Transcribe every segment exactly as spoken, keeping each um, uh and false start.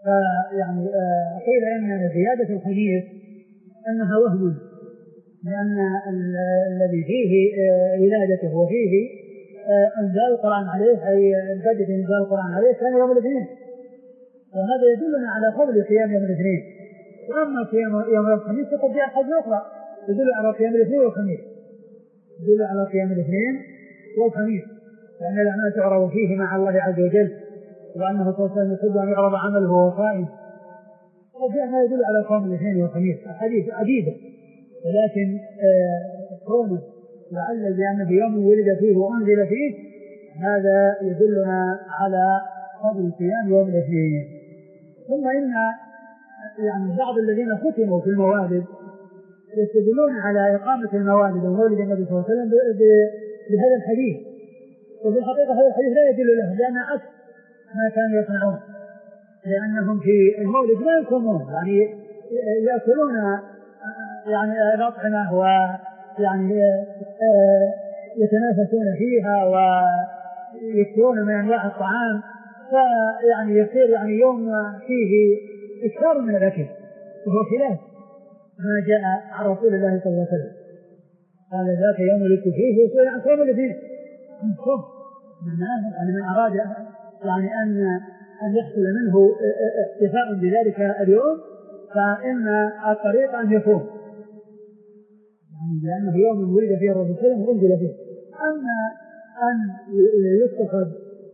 فيعني قيل إن زيادة الخميس أنها وهم، لأن الذي فيه ولادته وفيه أنزال القرآن عليه أي بدء أنزال القرآن عليه كان يوم الاثنين، وهذا يدلنا على فضل صيام يوم الاثنين. وأما صيام يوم الخميس فقد جاء حديث أخرى يدل على صيام الاثنين والخميس، يدل على صيام الاثنين والخميس، لأن الأعمال تعرض فيه مع الله عز وجل، وأنه صلى الله عليه وسلم يحب أن يعرض عمله وهو صائم. وجاء ما يدل على صيام الاثنين والخميس أحاديث عديدة، ولكن كونه لعل بأن في يوم ولد فيه وأنزل فيه هذا يدلنا على فضل صيام يوم الاثنين. ثم إن يعني بعض الذين ختموا في الموالد يستدلون على إقامة الموالد ومولد النبي صلى الله عليه وسلم بهذا الحديث، وفي الحقيقة هذا الحديث لا يدل له، لأن عكس ما كانوا يصنعون، لأنهم في المولد لا يصومون، يعني يأكلون يعني الأطعمة ويعني يتنافسون فيها ويكثرون من أنواع الطعام، فيعني يصير يعني يوم فيه إكثار من الأكل، وهو خلاف ما جاء عن رسول الله صلى الله عليه وسلم. قال ذاك يوم ولدت فيه وصير عن صوم الاثنين، عن صوم من من أراد يعني أن أن يحصل منه احتفاء بذلك اليوم فإن الطريق أن يصوم، يعني لأنه يوم ولد فيه الرسول صلى الله عليه وسلم وأنزل فيه. أما أن يتخذ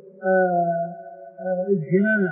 اجتماع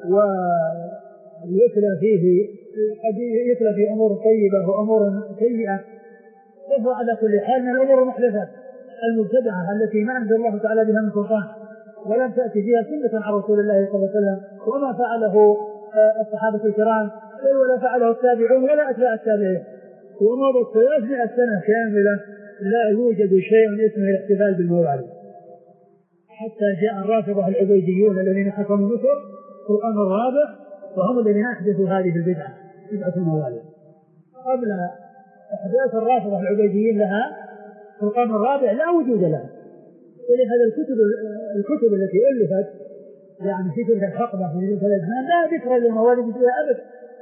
ويتلى فيه قد يتلى في أمور طيبة وأمور سيئة، وهو على كل حال من الأمور المحدثات المبتدعة التي ما أنزل الله تعالى بها من سلطان، ولم تأتي فيها سنة عن رسول الله صلى الله عليه وسلم، وما فعله الصحابة الكرام ولا فعله التابعون ولا أتباع التابعين، ومضت ثلاثمائة سنة كاملة لا يوجد شيء اسمه الاحتفال بالموالد، حتى جاء الرافضة العبيديون الذين حكموا مصر في القرن الرابع، وهم الذين أحدثوا هذه البدعة، بدعة الموالد. قبل أحداث الرافضة العبيديين لها في القرن الرابع لا وجود لها، ولهذا الكتب الكتب التي ألفت يعني في تلك الحقبة في تلك الأزمان لا ذكر للموالد فيها أبدا،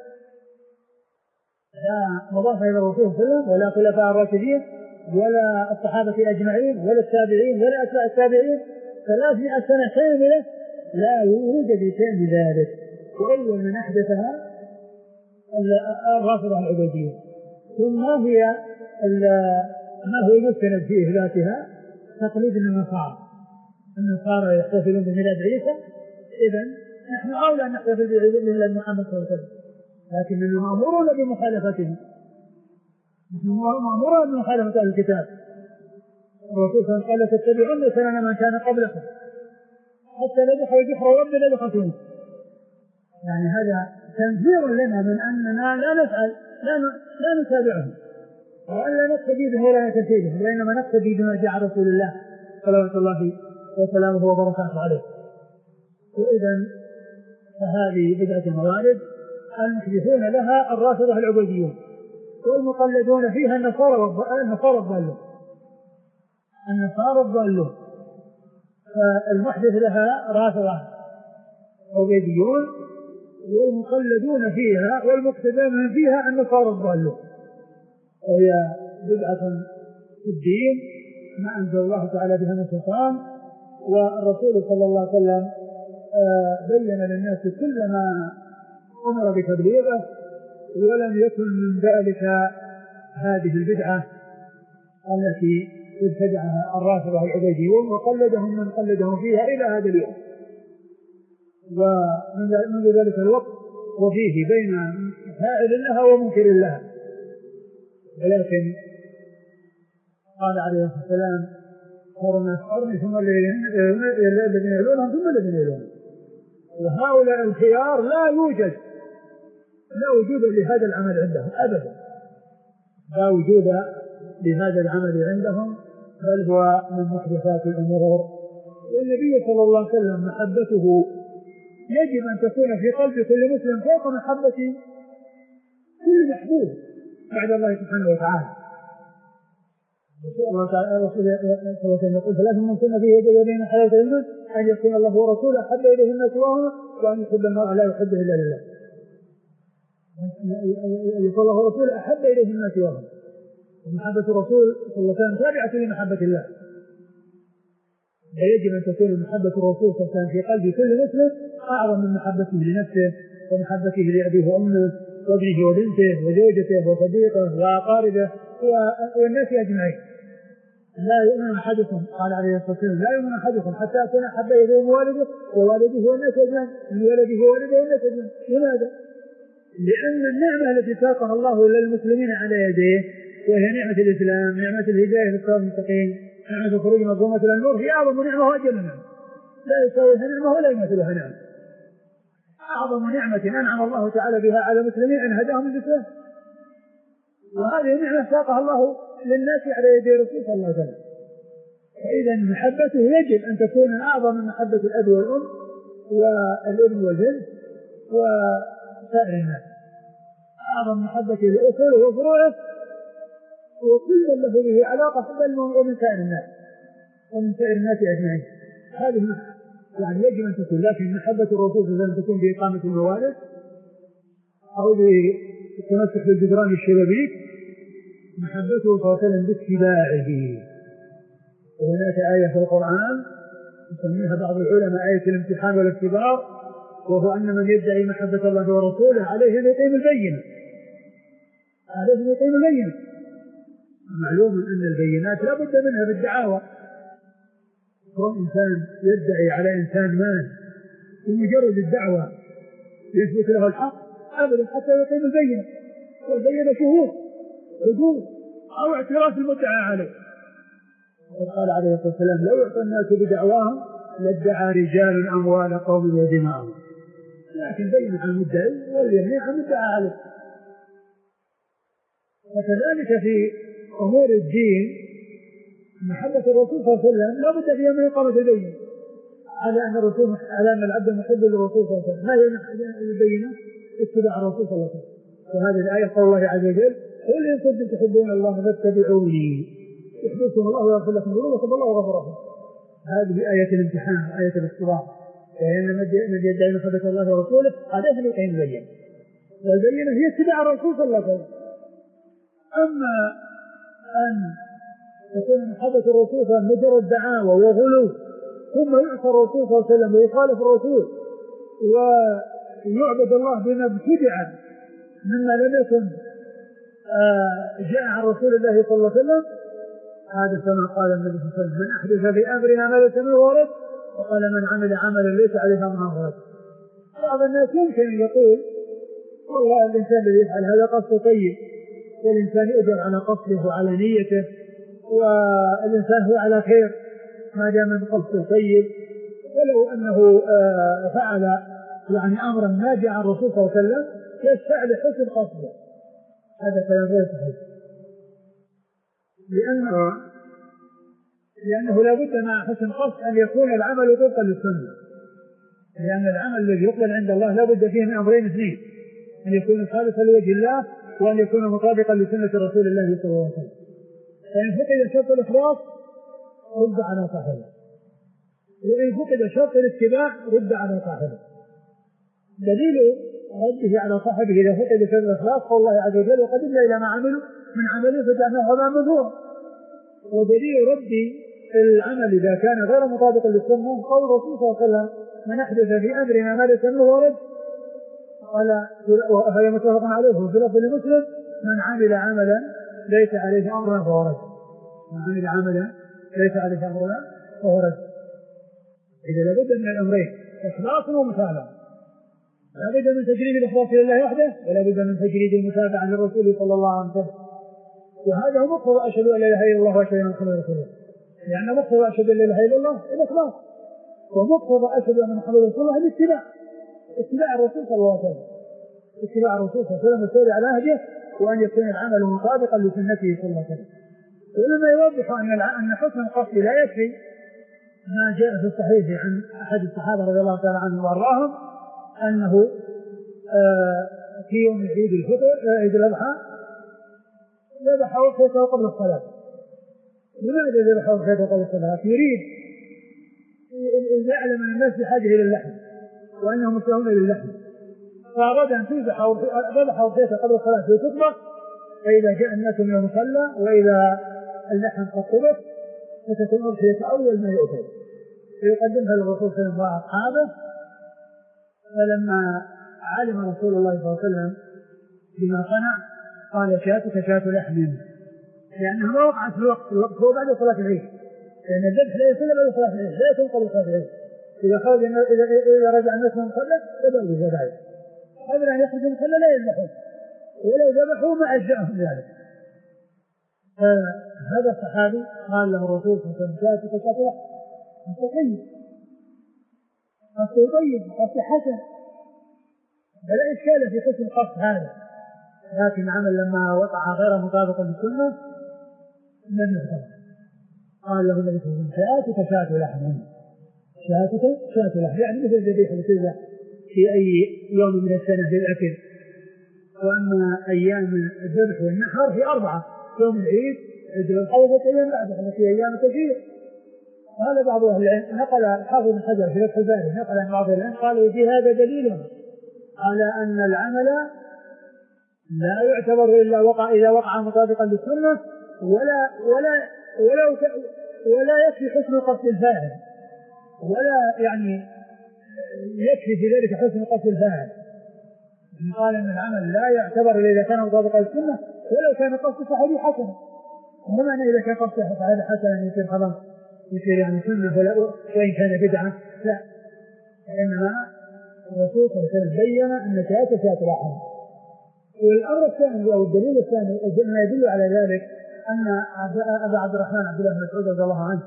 لا مضافة إلى الرسول صلى الله عليه وسلم ولا خلفاء الراشدين ولا الصحابة أجمعين ولا التابعين ولا أتباع التابعين، ثلاثمائة سنة كاملة لا يوجد شيء بذلك. وأول من أحدثها الرافضة العبيدية. ثم هي ما هو يستند في إثباتها تقليد النصارى، النصارى يحتفلون بميلاد عيسى، إذن نحن أولى أن نحتفل بميلاد محمد صلى الله عليه وسلم، لكننا مأمورون بمخالفته، نحن مأمورون بمخالفة أهل الكتاب. الرسول صلى الله عليه وسلم قال تتبعون سنن من كان قبلكم حتى نبح وجحر ربنا لخطوه، يعني هذا تنفير لنا من أننا لا نفعل لا, لا نتابعهم وألا نقتدي به ولا نتسيبه، وإنما نقتدي بما جاء رسول الله صلى الله وسلامه وبركاته عليه. وإذن فهذه بدعة الموالد المحدثون لها الرافضة العبيديون، والمقلدون فيها النصارى النصارى الضالون النصارى الضالون فالمحدث لها رافضة عبيديون، والمقلدون فيها والمقتدون فيها النصارى الضالون، وهي بدعة في الدين ما أنزل الله تعالى بها من سلطان. والرسول صلى الله عليه وسلم بين للناس كل ما أمر بتبليغه، ولم يكن من ذلك هذه البدعة التي ابتدعها الرافضة العبيديون وقلدهم من قلدهم فيها إلى هذا اليوم. ومنذ ذلك الوقت وفيه بين فاعل لها ومنكر لها، ولكن قال عليه الصلاة والسلام خير الناس قرني ثم الذين يلونهم ثم الذين يلونهم، وهؤلاء الخيار لا يوجد لا وجود لهذا العمل عندهم أبدا، لا وجود لهذا العمل عندهم، بل هو من محدثات الأمور. والنبي صلى الله عليه وسلم محبته يجب أن تكون في قلب كل مسلم فوق محبة كل محبوب بعد الله سبحانه وتعالى، الله تعالى رسول صلى الله عليه وسلم يقول ثلاث من كنا فيه يجد بين حياة الجنة أن يكون الله ورسوله أحب إليه الناس سواهما وأن يحب المرء لا يحبه إلا لله. أن يكون الله ورسوله أحب إليه الناس سواهما. ومحبة الرسول صلى الله عليه وسلم تابعة لمحبة الله. فيجب أن تكون محبة الرسول صلى الله عليه وسلم في قلب كل مسلم أعظم من محبته لنفسه ومحبته لأبيه وأمه وابنه وبنته وزوجته وصديقه وأقاربه والناس أجمعين. لا يؤمن أحدكم قال عليه الصلاة والسلام لا يؤمن أحدكم حتى أكون أحب إليه من والده ووالده والناس أجمعين من ولده ووالده والناس أجمعين. لماذا؟ لأن النعمة التي ساقها الله للمسلمين على يديه وهي نعمة الإسلام نعمة الهداية للصراط المستقيم نعمة خروج مظلومة إلى النور هي أعظم نعمة وأجل نعمة لا يساويها نعمة ولا يمثلها نعمة. أعظم نعمة أنعم الله تعالى بها على المسلمين أن هداهم للإسلام وهذه نعمة ساقها الله للناس على يدي رسول صلى الله عليه وسلم. فإذا محبته يجب أن تكون أعظم من محبة الأب والأم والابن والبنت وسائر الناس. أعظم محبته لأصوله وفروعه وكل له به علاقة بل ومن سائر الناس ومن سائر الناس أجمعين. هذه يعني يجب أن تكون. لكن محبة الرسول صلى الله عليه وسلم تكون بإقامة الموالد أو بالتمسك بالجدران الشبابيك. محبته صلى الله عليه وسلم باتباعه. وهناك آية في القرآن يسميها بعض العلماء آية الامتحان والاختبار وهو أن من يدعي محبة الله ورسوله عليه أن يقيم البينة عليه أن يقيم البينة. معلوم أن البينات لا بد منها بالدعاوى. كون إنسان يدعي على إنسان ما بمجرد الدعوة يثبت له الحق أبدا حتى يقيم البينة والبينة شهود حدود أو اعتراف المدعى عليه. وقد قال عليه الصلاة والسلام لو يعطى الناس بدعواهم لادعى رجال أموال قوم ودماءهم لكن بين عن المدعي واليمين عن المدعى عليه. وكذلك في أمور الدين محبة الرسول صلى الله عليه وسلم لا بد فيها من إقامة البينة على أن الرسول على أن العبد محب للرسول صلى الله عليه وسلم. ما هي البينة؟ اتباع الرسول صلى الله عليه وسلم. وهذه الآية قول الله عز وجل قل إن كنتم تحبون الله فاتبعوني يحببكم الله ويغفر لكم ذنوبكم والله غفور رحيم. هذه آية الامتحان آية الاختبار وهي أن من يدعي محبة الله ورسوله عليه أن يقيم البينة والبينة هي اتباع الرسول صلى الله عليه وسلم. أما أن تكون محبة الرسول صلى الله عليه وسلم مجرد دعاوى وغلو ثم يعصى الرسول صلى الله عليه وسلم ويخالف الرسول ويعبد الله بما ابتدع مما لم يكن جاء عن رسول الله صلى الله عليه وسلم. هذا كما قال النبي صلى الله عليه وسلم من أحدث في أمرنا ما ليس منه ورد وقال من عمل عملا ليس عليه أمرنا ورد. بعض الناس يمكن أن يقول والله الإنسان الذي يفعل هذا قصده طيب والإنسان يؤجر على قصده وعلى نيته والإنسان هو على خير ما دام من قصده طيب ولو أنه فعل يعني أمرا ما جاء عن الرسول صلى الله عليه وسلم يشفع لحسن قصده. هذا كلام غير صحيح لأنه لأنه لا بد مع حسن قصد أن يكون العمل طبقا للسنة لأن العمل الذي يقبل عند الله لا بد فيه من أمرين اثنين أن يكون خالصا لوجه الله وأن يكون مطابقا لسنة رسول الله صلى الله عليه وسلم. فإن فقد شرط الإخلاص رد على صاحبه وإن فقد شرط الاتباع رد على صاحبه. دليل رده على صاحبه إذا فقد شرط الإخلاص قول الله عز وجل وقدمنا إلى ما عملوا من عمله فجعلناه هباء منثورا. ودليل رد العمل إذا كان غير مطابقا للسنة قول الرسول صلى الله عليه وسلم من أحدث في أمرنا ما ليس منه ورد قال وهي متفق عليه في لفظ مسلم من عمل عملا ليس عليه أمرنا فهو رد. من عمل عملا ليس عليه أمرنا فهو رد. إذا لابد من الأمرين إخلاص ومتابعة. لا بد من تجريد الإخلاص لله وحده ولا بد من تجريد المتابعة للرسول صلى الله عليه وسلم. وهذا هو مقتضى أشهد أن لا إله إلا الله وأشهد أن محمدا رسول الله. لأن مقتضى أشهد أن لا إله إلا الله الإخلاص ومقتضى أشهد أن محمدا رسول الله الاتباع اتباع الرسول صلى الله عليه وسلم اتباع الرسول صلى الله عليه وسلم والسير على هديه وأن يكون العمل مطابقا لسنته صلى الله عليه وسلم. ولما يوضح أن أن حسن القصد لا يكفي ما جاء في الصحيح عن أحد الصحابة رضي الله تعالى عنهم وأرضاهم أنه في يوم عيد الفطر عيد الأضحى ذبح وقته قبل الصلاة لماذا ذبحوا الخيط قبل الصلاة؟ يريد يعلم أن الناس بحاجة إلى اللحم وأنهم مشتهون للحم، فأراد أن تذبحوا الخيط قبل الصلاة وتطبخ، فإذا جاء الناس من المصلى وإذا اللحم قد طبخ فتكون أضحية أول ما يؤكل، فيقدمها للرسول صلى الله عليه وسلم وأصحابه. فلما علم رسول الله صلى الله عليه وسلم بما صنع قال شاتك شات لحم، لأنها ما وقعت في الوقت، الوقت هو بعد صلاة العيد، لأن الذبح لا يكون بعد صلاة العيد، لا يكون قبل صلاة العيد. إذا خرج إذا إذا رجع الناس من المصلى بدأوا بالذبائح، قبل أن يخرجوا من المصلى لا يذبحون، ولو ذبحوا ما أجزأهم ذلك. هذا الصحابي قال له الرسول صلى الله عليه وسلم شاتك شات لحم، طيب قصد طيب قصد حسن، فلا إشكال في حسن القصد هذا، لكن عمل لما وقع غير مطابق للسنة لم يعتبر. قال له النبي صلى الله عليه وسلم شاتك شات لحم، شاتك شات لحم، يعني مثل الذبيحة اللي تذبح في أي يوم من السنة للأكل. وأما أيام الذبح والنحر في أربعة: يوم العيد، عيد الأضحى، أيام بعده التي أيام كثيرة. وهذا بعض أهل العلم نقل حافظ بن حجر في فتح الباري نقل عن بعض العلم قالوا في هذا دليل على أن العمل لا يعتبر إلا وقع إذا وقع مطابقا للسنة، ولا ولا ولا ولا يكفي حسن قصد الفاعل، ولا يعني يكفي في ذلك حسن قصد الفاعل. قال أن العمل لا يعتبر إلا إذا كان مطابقا للسنة ولو كان قصد صحيح حسنا. وما أن إذا كان قصد صحيح حسنا يصير خلاص يصير يعني سنة وإن كان بدعة، لا، إنما الرسول صلى الله عليه وسلم بين أن شاة شاة لحم. والأمر الثاني أو الدليل الثاني ما يدل على ذلك أن أبا عبد الرحمن عبد الله بن مسعود رضي الله عنه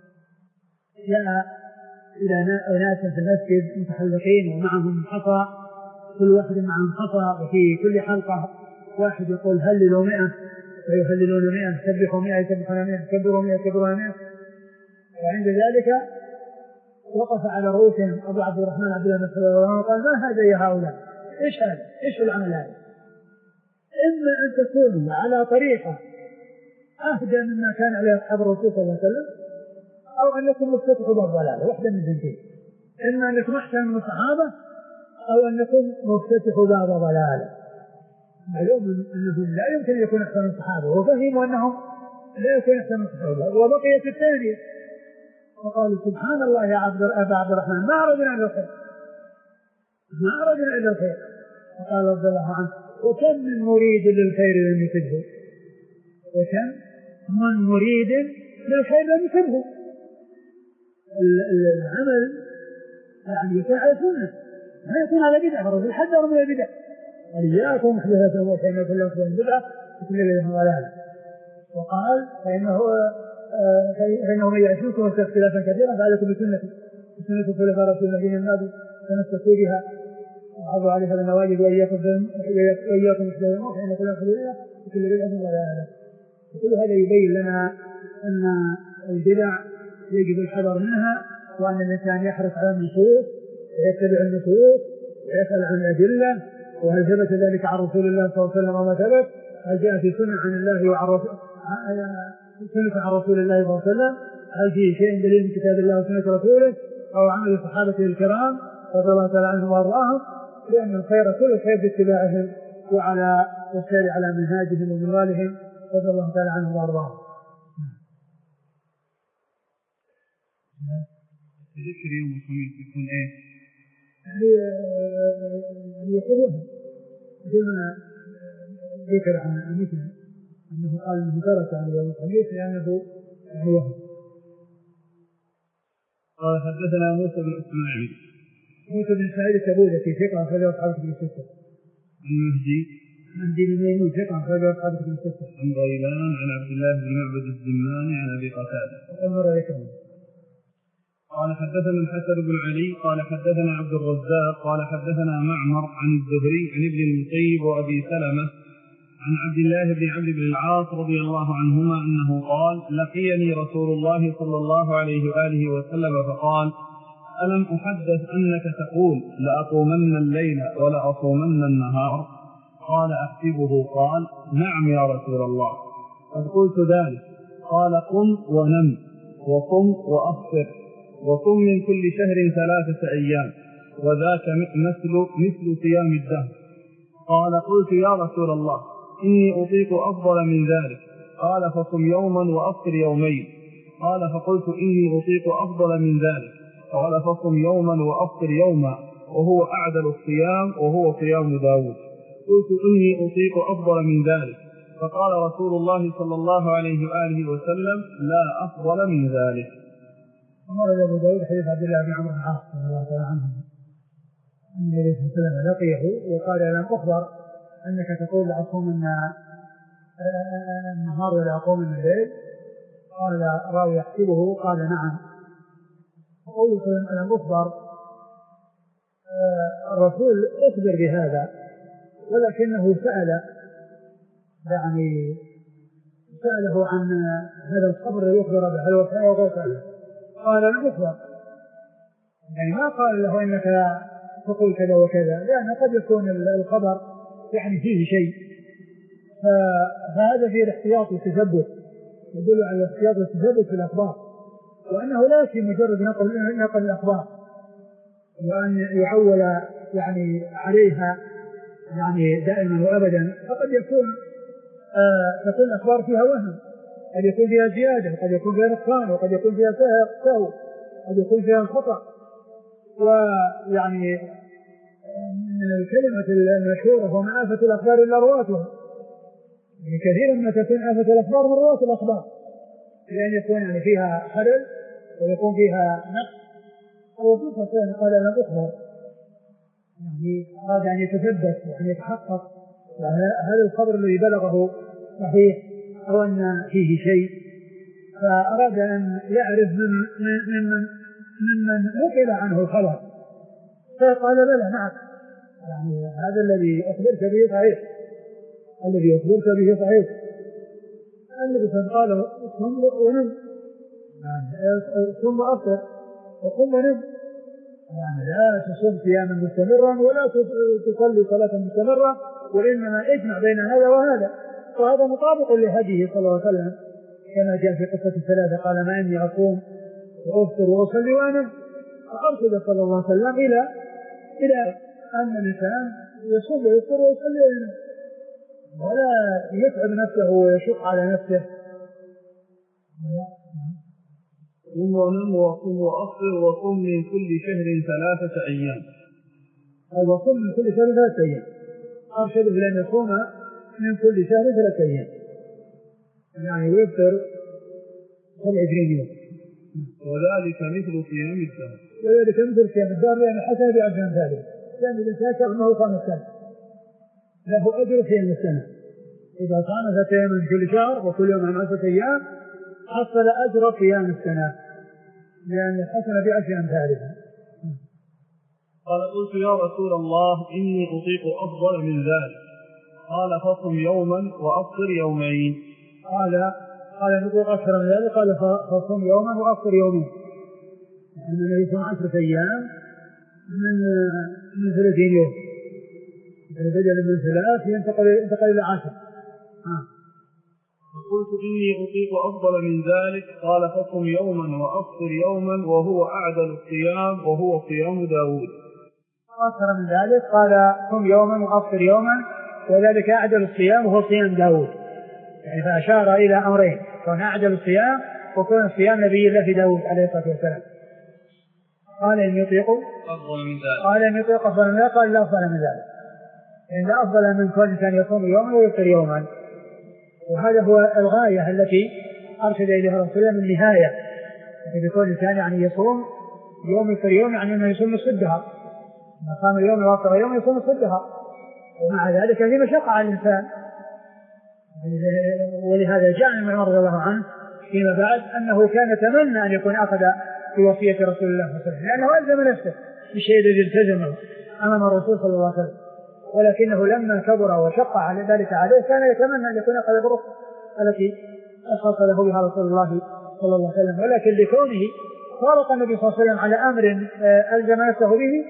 جاء إلى أناس في المسجد متحلقين ومعهم حصى، كل واحد معهم حصى، وفي كل حلقة واحد يقول هللوا مئة فيهللون مئة، سبحوا مئة يسبحون مئة، كبروا مئة يكبرون مئة. وعند ذلك وقف على رؤوسهم أبو عبد الرحمن عبد الله بن مسعود وقال ما هذا يا هؤلاء؟ إيش هذا؟ إيش العمل هذا؟ إما أن تكونوا على طريقة أهدى مما كان عليه أصحاب الرسول صلى الله عليه وسلم، أو أنكم مفتتحوا باب ضلالة، واحدة من ذنتين، إما أنكم أحسن من الصحابة أو أنكم مفتتحوا باب ضلالة. معلوم أنهم لا يمكن أن يكون أحسن من الصحابة، وفهموا أنهم لا يكون أحسن من الصحابة، وبقيت الثانية وقالوا سبحان الله يا عبد أبا عبد الرحمن ما أردنا إلا الخير، ما أردنا إلا الخير. وقال رضي الله عنه وكم من مريد للخير لم يصبه، وكم من مريد للخير لم يصبه. العمل يعني يكون على سنة، ما يكون على بدعة، الرسول حذر من البدع، وإياكم محدثات الأمور فإن كل محدثة بدعة وكل بدعة ضلالة. وقال فإنه فإنه من يعيش منكم اختلافا كثيرا فعليكم بسنتي وسنة الخلفاء الراشدين المهديين من بعدي تمسكوا بها وعضوا عليها بالنواجذ وإياكم وإياكم محدثات الأمور فإن كل محدثة وكل بدعة ضلالة. وكل هذا يبين لنا أن البدع يجب الحذر منها، وأن الإنسان يحرص على النصوص ويتبع النصوص ويسأل عن الأدلة، وهل ثبت ذلك عن رسول الله صلى الله عليه وسلم وما ثبت، هل جاء في سنة عن الله وعن رسول سنة عن رسول الله صلى الله عليه وسلم، هل في شيء دليل من كتاب الله وسنة رسوله أو عمل صحابته الكرام رضي الله تعالى عنهم وأرضاهم، لأن الخير كل الخير باتباعهم وعلى والسير على منهاجهم ومنوالهم رضي الله تعالى عنهم وأرضاهم. ذكر يوم الخميس يكون ايه؟ يعني يعني يقولون كما ذكر عن مسلم انه قال انه ترك على يوم الخميس لانه يعني وهم. قال حدثنا موسى بن اسماعيل موسى بن اسماعيل التبوذكي ثقة أخرجه أصحاب كتب الستة. عن مهدي مهدي بن ميمون ثقة أخرجه أصحاب كتب الستة. عن غيلان عن عبد الله بن معبد الزماني عن ابي قتادة. وقال ذكره. قال حدثنا الحسن بن علي قال حدثنا عبد الرزاق قال حدثنا معمر عن الزهري عن ابن المسيب وابي سلمة عن عبد الله بن عمرو بن العاص رضي الله عنهما انه قال لقيني رسول الله صلى الله عليه واله وسلم فقال الم احدث انك تقول لاقومن الليل ولاصومن النهار؟ قال احسبه قال نعم يا رسول الله قد قلت ذلك. قال قم ونم وقم وأفطر وقم من كل شهر ثلاثة أيام وذاك مثل مثل صيام الدهر. قال قلت يا رسول الله إني أطيق أفضل من ذلك. قال فصم يوما وأفطر يومين. قال فقلت إني أطيق أفضل من ذلك. قال فصم يوما وأفطر يوما وهو أعدل الصيام وهو صيام داود. قلت إني أطيق أفضل من ذلك. فقال رسول الله صلى الله عليه وآله وسلم لا أفضل من ذلك. أمر أبو داود حديث عبد الله بن عمرو بن العاص رضي الله تعالى عنه أن النبي صلى الله عليه وسلم لقيه وقال لم أخبر أنك تقول لأصوم النهار ولا أقوم من الليل؟ قال راوي يحسبه قال نعم. فقول صلى الله عليه وسلم لم أخبر. الرسول أخبر بهذا ولكنه سأل يعني سأله عن هذا الخبر الذي يخبر به هل هو صحيح أو غير صحيح؟ قال لم أخبر، يعني ما قال له إنك تقول كذا وكذا، لأن قد يكون الخبر يعني فيه شيء، فهذا فيه الاحتياط والتثبت، يدل على الاحتياط والتثبت في الأخبار، وأنه لا يكفي مجرد نقل نقل الأخبار وأن يعول يعني عليها يعني دائما وأبدا، فقد يكون آه تكون الأخبار فيها وهم، قد يكون فيها زيادة، قد يكون فيها نقصان، وقد يكون فيها سهو، قد يكون فيها خطأ. ويعني من الكلمة المشهورة وما آفة الأخبار إلا رواتها، يعني كثيرا ما تكون آفة الأخبار من رواة الأخبار، لأن يكون يعني فيها خلل ويكون فيها نقص. الرسول صلى الله عليه وسلم قال لم أخبر، يعني أراد أن يتثبت وأن يتحقق هذا الخبر الذي بلغه صحيح أو أن فيه شيء، فأراد أن يعرف من من من ممن نقل عنه الخبر، فقال بلى نعم، يعني هذا الذي أخبرت به صحيح، الذي أخبرت به صحيح. النبي صلى الله عليه وسلم قال صم ونم، يعني صم وأفطر وقم ونم، يعني لا تصوم صياما مستمرا ولا تصلي صلاة مستمرة، وإنما اجمع بين هذا وهذا، وهذا مطابق لهديه صلى الله عليه وسلم كما جاء في قصة الثلاثة، قال ما إني أصوم وأفطر وأصلي وأنم، فأرشد صلى الله عليه وسلم إلى إلى أن الإنسان يصوم ويفطر ويصلي وينام، ولا يتعب نفسه ويشق على نفسه. قم ونم وقم وأفطر وقم من كل شهر ثلاثة أيام. وقم من كل شهر ثلاثة أيام، أرشد بأن يصوم من كل شهر ثلاثة أيام، يعني يفطر سبع وعشرين يوم، وذلك مثل صيام الدهر. وذلك مثل صيام الدهر، لأن الحسنة بعشر أمثاله، لأن الإنسان كأنه صام السنة له أجر صيام السنة، إذا صام ثلاثة أيام من كل شهر وكل يوم من عشرة أيام حصل أجر صيام السنة، لأن الحسنة بعشر أمثالها. قال قلت يا رسول الله إني أطيق أفضل من ذلك. قال فصم يوما وأفطر يومين. قال قال نطيق أكثر من ذلك، قال فصم يوما وأفطر يومين، يعني يصوم عشرة أيام من من ثلاثين يوم، يعني بدل من ثلاث ينتقل ينتقل إلى عشر. فقلت إني أطيق أفضل من ذلك. قال فصم يوما وأفطر يوما وهو أعدل الصيام وهو صيام داود. أكثر من ذلك، قال صم يوما وأفطر يوما وذلك أعدل الصيام وهو صيام داود، يعني فأشار إلى أمرين، كون أعدل الصيام وكون صيام نبي الله في داود عليه الصلاة والسلام. قال إن يطيق أفضل من ذلك، قال إن يطيق أفضل من ذلك، قال لا أفضل من ذلك، إن لا أفضل من كل إنسان يصوم يوما ويفطر يوما، وهذا هو الغاية التي أرشد إليها رسول الله من النهاية، يعني بكل إنسان يعني يصوم يوم يفطر يوم، يعني أنه يصوم نصف الدهر، ما صام اليوم وافطر يوم يصوم نصف الدهر، ومع ذلك في مشقة على الإنسان. ولهذا جاء من عمر رضي الله عنه فيما بعد أنه كان يتمنى أن يكون أخذ في وصية رسول الله صلى الله عليه وسلم، لأنه ألزم نفسه بالشيء الذي التزمه أمام الرسول صلى الله عليه وسلم، ولكنه لما كبر وشق على ذلك عليه كان يتمنى أن يكون أخذ برخصة التي أخص له بها رسول الله صلى الله عليه وسلم، ولكن لكونه فارق النبي صلى الله عليه وسلم على أمر ألزم نفسه به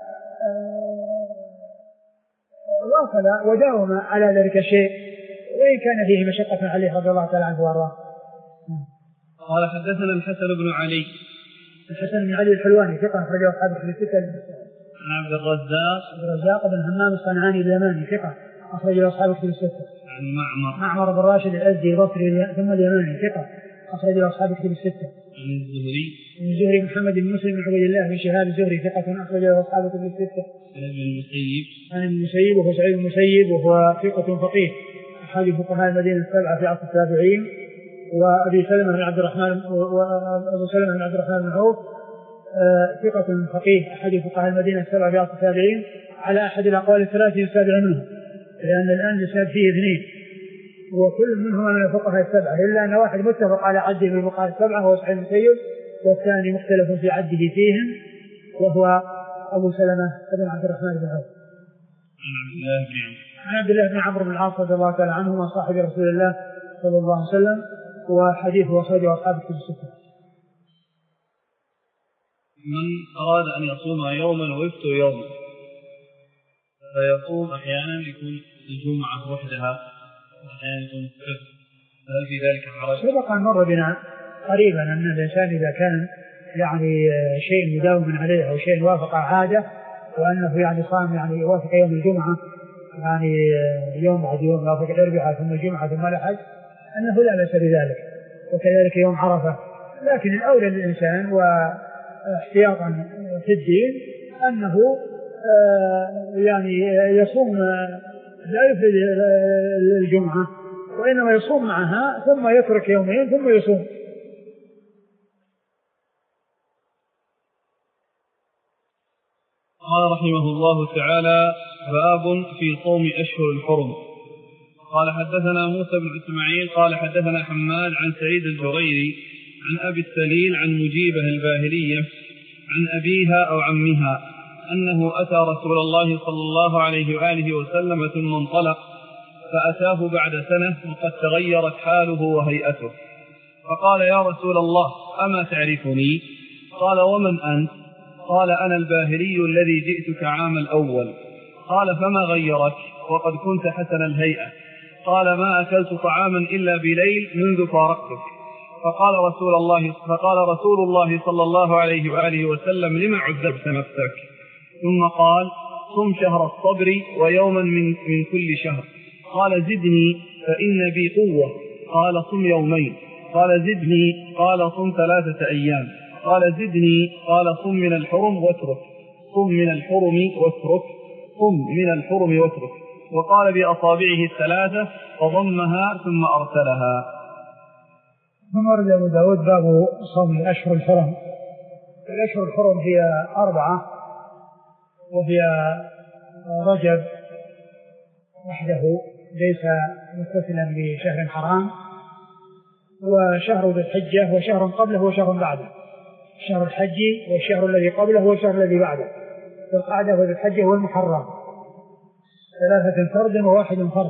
واصل وداوم على ذلك الشيء، وإن وإن كان فيه مشقة عليه رضي الله تعالى عنه وارضاه. قال حدثنا الحسن بن علي. الحسن بن علي الحلواني ثقة أخرجه أصحاب الكتب الستة. عن عبد الرزاق. عبد الرزاق بن همام الصنعاني اليماني ثقة أخرجه أصحاب الكتب الستة. عن معمر. معمر بن راشد الأزدي البصري ثم اليماني ثقة أخرجه أصحاب الكتب الستة. عن الزهري. عن الزهري محمد بن مسلم بن عبد الله بن شهاب الزهري ثقة أخرجه أصحاب الكتب الستة. عن ابن المسيب. عن المسيب وهو سعيد المسيب وهو ثقة فقيه أحد فقهاء المدينة السبعة في عصر التابعين. وأبي سلمة بن عبد الرحمن وأبو سلمة بن عبد الرحمن بن عوف ثقة فقيه أحد فقهاء المدينة السبعة في عصر التابعين على أحد الأقوال الثلاثة السابع منهم، لأن الآن الإسناد فيه اثنين وكل منهما من الفقهاء السبعة، إلا أن واحد متفق على عده من الفقهاء السبعة هو سعيد المسيب، والثاني مختلف في عده فيهم وهو أبو سلمة بن عبد الرحمن بن عوف. عن عبد الله بن عمرو بن العاص رضي الله تعالى عنهما صاحب رسول الله صلى الله عليه وسلم، وحديثه أخرجه أصحاب الكتب الستة. من أراد أن يصوم يوما ويفطر يوما فيصوم أحيانا يكون الجمعة وحدها وأحيانا يكون السبت، هل في ذلك حرج؟ سبق أن مر بنا قريبا أن الإنسان إذا كان يعني شيء مداوم عليه أو شيء وافق عادة وأنه يعني صام يعني يوافق يوم الجمعة يعني يوم بعد يوم يوافق الأربعاء ثم الجمعة ثم الأحد أنه لا بأس بذلك، وكذلك يوم عرفة. لكن الأولى للإنسان واحتياطا في الدين أنه يعني يصوم لا يفرد الجمعة وإنما يصوم معها ثم يترك يومين ثم يصوم. قال رحمه الله تعالى: باب في صوم أشهر الحرم. قال حدثنا موسى بن إسماعيل قال حدثنا حماد عن سعيد الجريري عن أبي السليل عن مجيبة الباهلية عن أبيها أو عمها أنه أتى رسول الله صلى الله عليه وآله وسلم ثم انطلق، فأتاه بعد سنة وقد تغيرت حاله وهيئته، فقال: يا رسول الله أما تعرفني؟ قال: ومن أنت؟ قال: أنا الباهلي الذي جئتك عام الأول. قال: فما غيرك وقد كنت حسن الهيئة؟ قال: ما أكلت طعاما إلا بليل منذ فارقتك. فقال رسول الله فقال رسول الله صلى الله عليه وآله وسلم: لما عذبت نفسك؟ ثم قال: صم شهر الصبر ويوما من, من كل شهر. قال: زدني فإن بي قوة. قال: صم يومين. قال: زدني. قال: صم ثلاثة أيام. قال: زدني. قال: صم من الحرم واترك. صم من الحرم واترك. صم من الحرم واترك. وقال بأصابعه الثلاثة فضمها ثم أرسلها. ثم ورد أبو داود باب صوم الأشهر الحرم. الأشهر الحرم هي أربعة، وهي رجب وحده ليس متصلا بشهر حرام، وشهر ذي الحجة وشهر قبله وشهر بعده، شهر الحج والشهر الذي قبله والشهر الذي بعده، ذي القعدة وذي الحجة والمحرم، ثلاثة فرد وواحد فرد،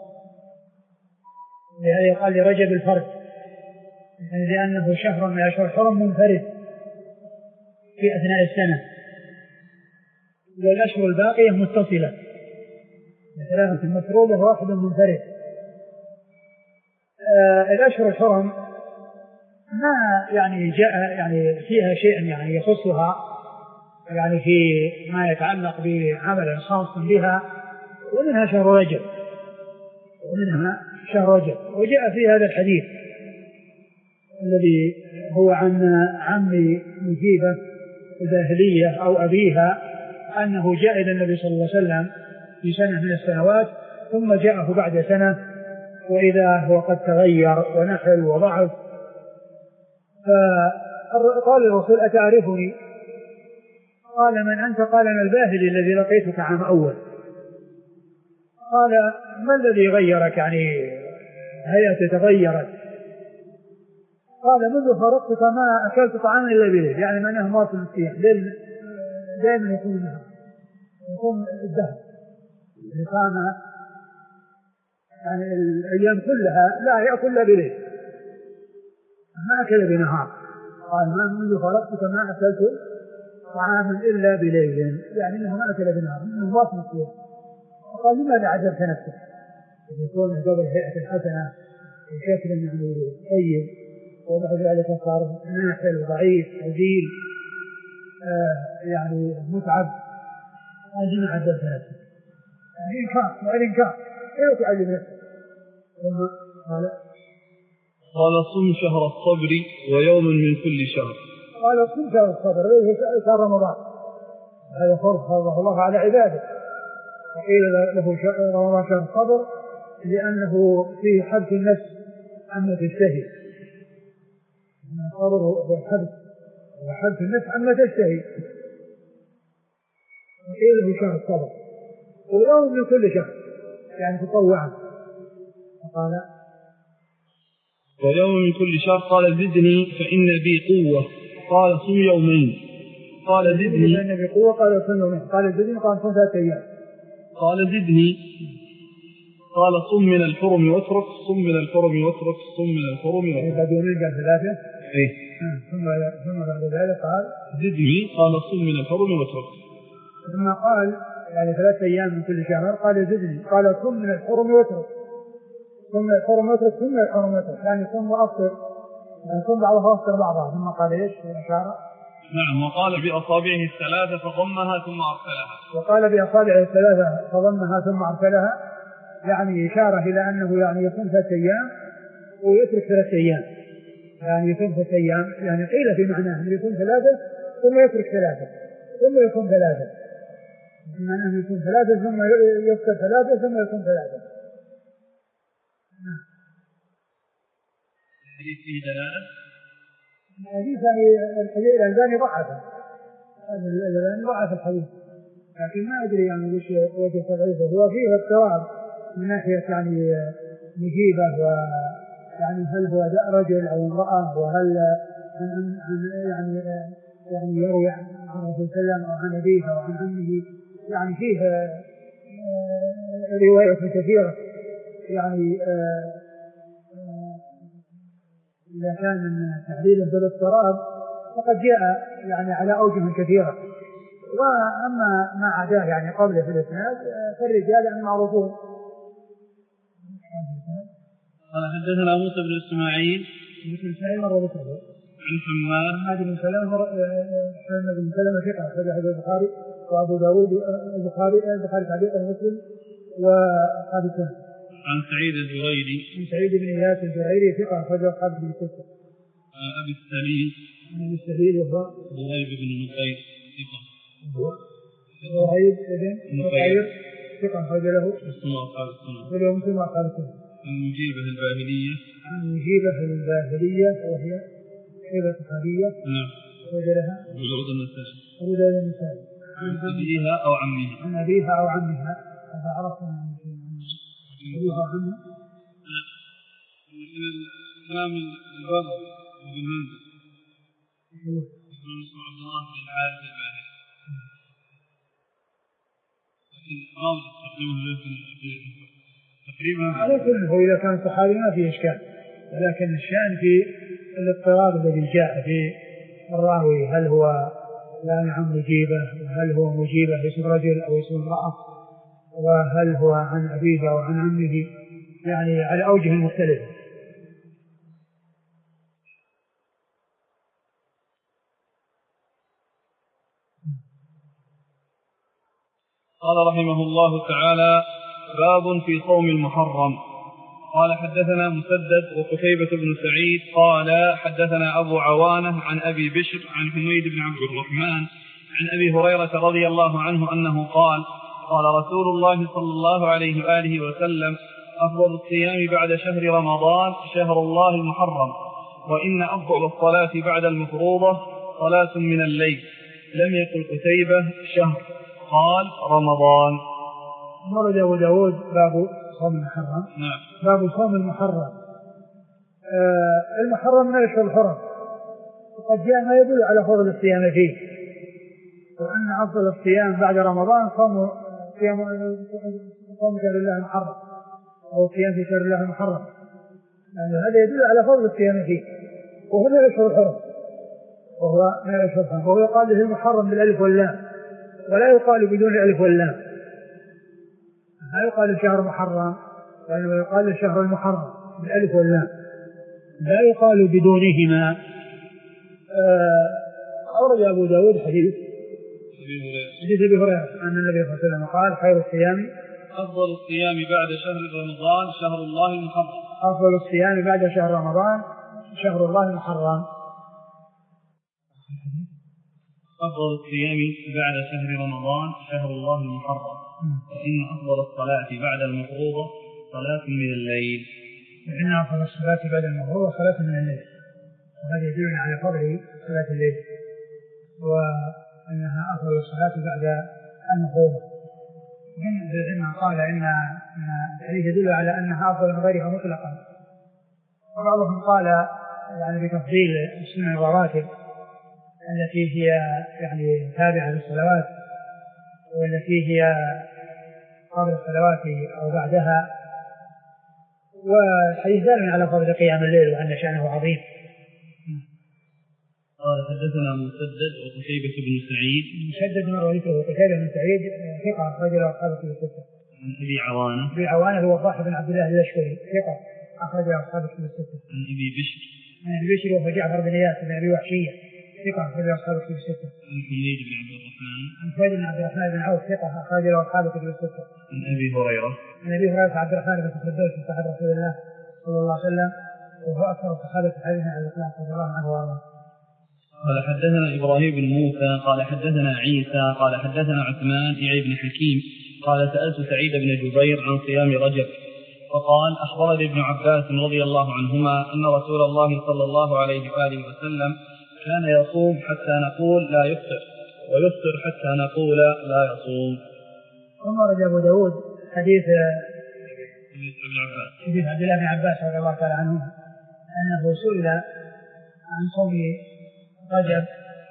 لهذا يقال لرجب الفرد لأنه شهر من أشهر الحرم منفرد في أثناء السنة، والأشهر الباقية متصلة ثلاثة مفروضة وواحد منفرد. آه الأشهر الحرم ما يعني جاء يعني فيها شيء يعني يخصها يعني في ما يتعلق بعمل خاص بها، ومنها شهر رجب ومنها شهر رجب. وجاء في هذا الحديث الذي هو عن عم مجيبة الباهلية أو أبيها أنه جاء إلى النبي صلى الله عليه وسلم في سنة من السنوات ثم جاءه بعد سنة وإذا هو قد تغير ونحل وضعف، فقال الرسول: أتعرفني؟ قال: من أنت؟ قال: أنا الباهلي الذي لقيتك عام أول. قال: ما الذي غيرك يعني هيئتي تغيرت؟ قال: منذ فرقتك ما أكلت طعاما إلا بليل، يعني معناه مواسم الصيام دائما يكون النهار يكون الدهر لقام يعني الأيام كلها لا يأكل إلا بليل، ما أكل بنهار. قال: ما منذ فرقتك ما أكلت طعاما إلا بليل، يعني أنه ما أكل بنهار من مواسم الصيام. قال: لماذا عذبت نفسك؟ يكون قبل هيئة حسنة بشكل يعني طيب، وبعد ذلك صار ناحل ضعيف هزيل آه يعني متعب، هذه من عدد نفسه يعني إنكار يعني إنكار كيف تعلم نفسه. ثم قال قال صم شهر الصبر ويوم من كل شهر. قال صم شهر الصبر ليه شهر رمضان، هذا فرض فرضه الله على عباده، وقيل له رمضان شهر الصبر لأنه فيه حبس النفس عما تشتهي. الصبر هو الحبس وحبس النفس عما تشتهي، وقيل له شهر الصبر ويوم من كل شهر يعني تطوعا. فقال ويوم من كل شهر. قال زدني فإن بي قوة. قال صم يومين. قال زدني فإن بي قوة. قال صم يومين. قال زدني. قال صم ثلاثة أيام. قال زدني. قال صم من الحرم واترك. صم من الحرم واترك. صم من الحرم واترك. بعد يومين قال ثلاثة. إيه. ثم ثم بعد ذلك قال زدني. قال صم من الحرم واترك. ثم قال يعني ثلاثة أيام من كل شهر. قال زدني. قال صم من الحرم واترك. صم من الحرم واترك. صم من الحرم واترك يعني صم وأفطر، يعني صم بعضها وأفطر بعضها. ثم قال إيش الإشارة؟ نعم. وقال بأصابعه الثلاثة فضمها ثم أرسلها. وقال بأصابعه الثلاثة فضمها ثم أرسلها، يعني إشارة إلى أنه يعني يصوم ثلاثة أيام ويترك ثلاثة أيام، يعني يصوم ثلاثة أيام يعني قيل في معناه أنه يصوم ثلاثة ثم يترك ثلاثة ثم يصوم ثلاثة، بمعنى أنه يصوم ثلاثة ثم يفطر ثلاثة ثم يصوم ثلاثة. الحديث فيه دلالة. الحديث يعني الحديث الألباني ضعفه، الألباني ضعف الحديث، لكن ما أدري يعني وش وجه تضعيفه. هو فيه اضطراب من ناحية يعني مجيبة، ويعني هل هو رجل أو امرأة، وهل عن عن يعني يعني يروي عن الرسول صلى الله عليه وسلم أو عن أبيه أو عن عمه، يعني فيه روايات كثيرة. يعني إذا كان من تحليل بالاضطراب فقد جاء يعني على أوجه كثيرة، وأما ما عداه يعني قبله في الإسناد فالرجال يعني معروفون. قال حدثنا موسى بن إسماعيل. موسى بن إسماعيل مرة ذكره. عن حماد. حماد بن سلمة. حماد بن سلمة ثقة أخرجه البخاري وأبو داود البخاري البخاري تعليقا ومسلم وأصحاب السنن. عن سعيد الزريري. عن سعيد بن إياس الزريري ثقة أخرجه أصحاب السنن. عن أبي السليم. عن أبي السليم وهو ضريب بن نقير ثقة. ضريب بن نقير ثقة أخرج له مسلم وأصحاب السنن. وله مسلم وأصحاب السنن. عن مجيبة الباهلية. عن مجيبة الباهلية وهي حيلة صحابية. نعم. أخرج لها أبو داود النسائي. أبو داود النسائي. عن أبيها أو عمها. عن أبيها أو عمها. هذا عرفنا عن أبيها أو عمها. لا. لكن الكلام البر وبالمنزل. يقولون اسمه عبد الله بن الحارث الباهلي. لكن ما وجد تقريبا له تقريبا. على كل هو إذا كان صحابي ما فيه إشكال، ولكن الشأن في الاضطراب الذي جاء في الراوي، هل هو لا عن مجيبة، وهل هو مجيبة اسم رجل أو اسم امرأة، وهل هو عن أبيه أو عن عمه، يعني على أوجه مختلفة. قال رحمه الله تعالى: باب في صوم المحرم. قال حدثنا مسدد وقتيبة بن سعيد قال حدثنا أبو عوانة عن أبي بشر عن حميد بن عبد الرحمن عن أبي هريرة رضي الله عنه أنه قال: قال رسول الله صلى الله عليه وآله وسلم: أفضل الصيام بعد شهر رمضان شهر الله المحرم، وإن أفضل الصلاة بعد المفروضة صلاة من الليل. لم يقل قتيبة شهر، قال رمضان. ورد أبو داود باب صوم المحرم. نعم. باب صوم المحرم. آه المحرم من أشهر الحرم، وقد جاء ما يدل على فضل الصيام فيه، وأن أفضل الصيام بعد رمضان صوم صيام صوم شهر الله المحرم، أو صيام في شهر الله المحرم، يعني هذا يدل على فضل الصيام فيه، وهو من أشهر الحرم، وهو من أشهر الحرم، وهو يقال له المحرم بالألف واللام، ولا يقال بدون الألف واللام. لا يقال شهر محرم وإنما يقال الشهر المحرم بالألف واللام، لا يقال بدونهما. أورد أبو داود حديث حديث أبي هريرة أن النبي صلى الله عليه وسلم قال خير الصيام أفضل الصيام بعد شهر رمضان شهر الله المحرم. أفضل الصيام بعد شهر رمضان شهر الله المحرم. أفضل الصيام بعد شهر رمضان شهر الله المحرم. وإن أفضل الصلاة بعد المفروضة صلاة من الليل. وإن أفضل الصلاة بعد المفروضة صلاة من الليل، وهذا يدل على فضل صلاة الليل وأنها أفضل الصلاة بعد المفروضة. ومن قال إن الحديث يدل على أنها أفضل من غيرها مطلقا، وبعضهم قال يعني بتفضيل السنن الرواتب التي هي يعني تابعة للصلوات والتي هي قبل الصلوات أو بعدها. والحديث دال على فضل قيام الليل وأن شأنه عظيم. قال حدثنا مسدد وقتيبة بن سعيد. مسدد بن روايته وقتيبة بن سعيد ثقة أخرج له أصحاب الكتب الستة. عن أبي عوانة. أبي عوانة هو صاحب بن عبد الله اللشكري ثقة أخرج له أصحاب الكتب الستة. عن أبي بشر. عن أبي بشر وهو جعفر بن إياس بن أبي وحشية ثقة أخرج له أصحاب الكتب الستة. عن حميد بن عبد الرحمن. عن حميد بن عبد الرحمن بن عوف ثقة أخرج له أصحاب الكتب الستة. عن أبي هريرة. عن أبي هريرة عبد الرحمن بن الفردوس صاحب رسول الله صلى الله عليه وسلم وهو أكثر الصحابة حديثا عن الإسلام رضي الله عنه وارضاه. قال حدثنا إبراهيم بن موسى قال حدثنا عيسى قال حدثنا عثمان يعني بن حكيم قال سألت سعيد بن جبير عن صيام رجب فقال أخبرني ابن عباس رضي الله عنهما أن رسول الله صلى الله عليه وآله وسلم كان يصوم حتى نقول لا يفطر ويفطر حتى نقول لا يصوم. ثم رد أبو داود حديث ابن عباس حديث عبد الله بن عباس رضي الله تعالى عنه أنه سئل عن صوم رجب.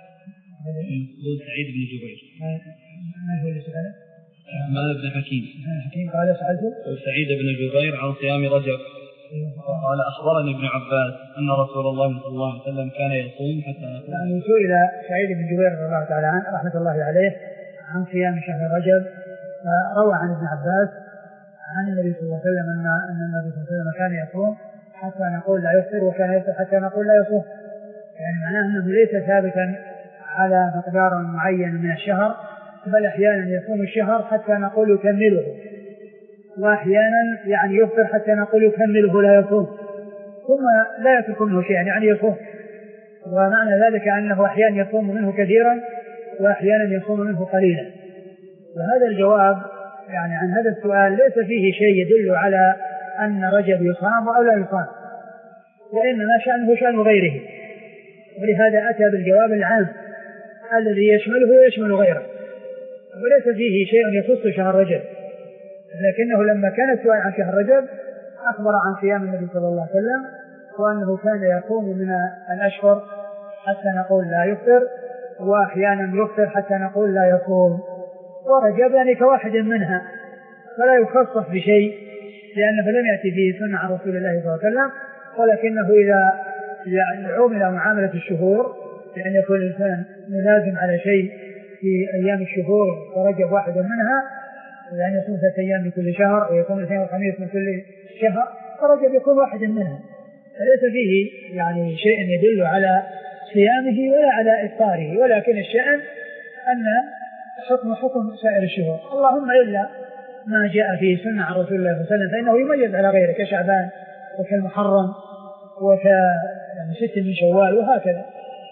يقول سعيد بن جبير. من هو اللي سأله؟ عثمان بن حكيم. حكيم قال سألته سعيد بن جبير عن صيام رجب قال أخبرني ابن عباس أن رسول الله صلى الله عليه وسلم كان يصوم حتى نقول. يعني سئل سعيد بن جبير رضي الله تعالى عنه رحمة الله عليه عن صيام شهر رجب، روى عن ابن عباس عن النبي صلى الله عليه وسلم أن أن النبي صلى الله عليه وسلم كان يصوم حتى نقول لا يفطر وكان يفطر حتى نقول لا يصوم. يعني معناه أنه ليس ثابتا على مقدار معين من الشهر، بل أحيانا يصوم الشهر حتى نقول يكمله، وأحيانا يعني يفطر حتى نقول يكمله لا يصوم، ثم لا يترك منه شيئا يعني يصوم. ومعنى ذلك أنه أحيانا يصوم منه كثيرا وأحيانا يصوم منه قليلا. وهذا الجواب يعني عن هذا السؤال ليس فيه شيء يدل على أن رجب يصام أو لا يصام، وإنما شأنه شأن غيره، ولهذا أتى بالجواب العام الذي يشمله ويشمل غيره، وليس فيه شيء يخص شهر رجب. لكنه لما كان السؤال عن شهر رجب أخبر عن صيام النبي صلى الله عليه وسلم وأنه كان يصوم من الأشهر حتى نقول لا يفطر، وأحيانا يفطر حتى نقول لا يصوم. ورجب يعني كواحد منها، فلا يخصص بشيء لأنه لم يأتي فيه سنة عن رسول الله صلى الله عليه وسلم، ولكنه إذا عمل معاملة الشهور لأن يكون الإنسان ملازم على شيء في أيام الشهور ورجب واحد منها، يعني يصوم ثلاثة أيام من كل شهر ويصوم الاثنين والخميس من كل شهر، فرجب يكون واحد منها، فليس فيه يعني شيء يدل على صيامه ولا على إفطاره، ولكن الشأن أن حكم حكم سائر الشهور، اللهم إلا ما جاء فيه سنة عن رسول الله صلى الله عليه وسلم فإنه يميز على غيره كشعبان وكالمحرم وك يعني ست من شوال وهكذا.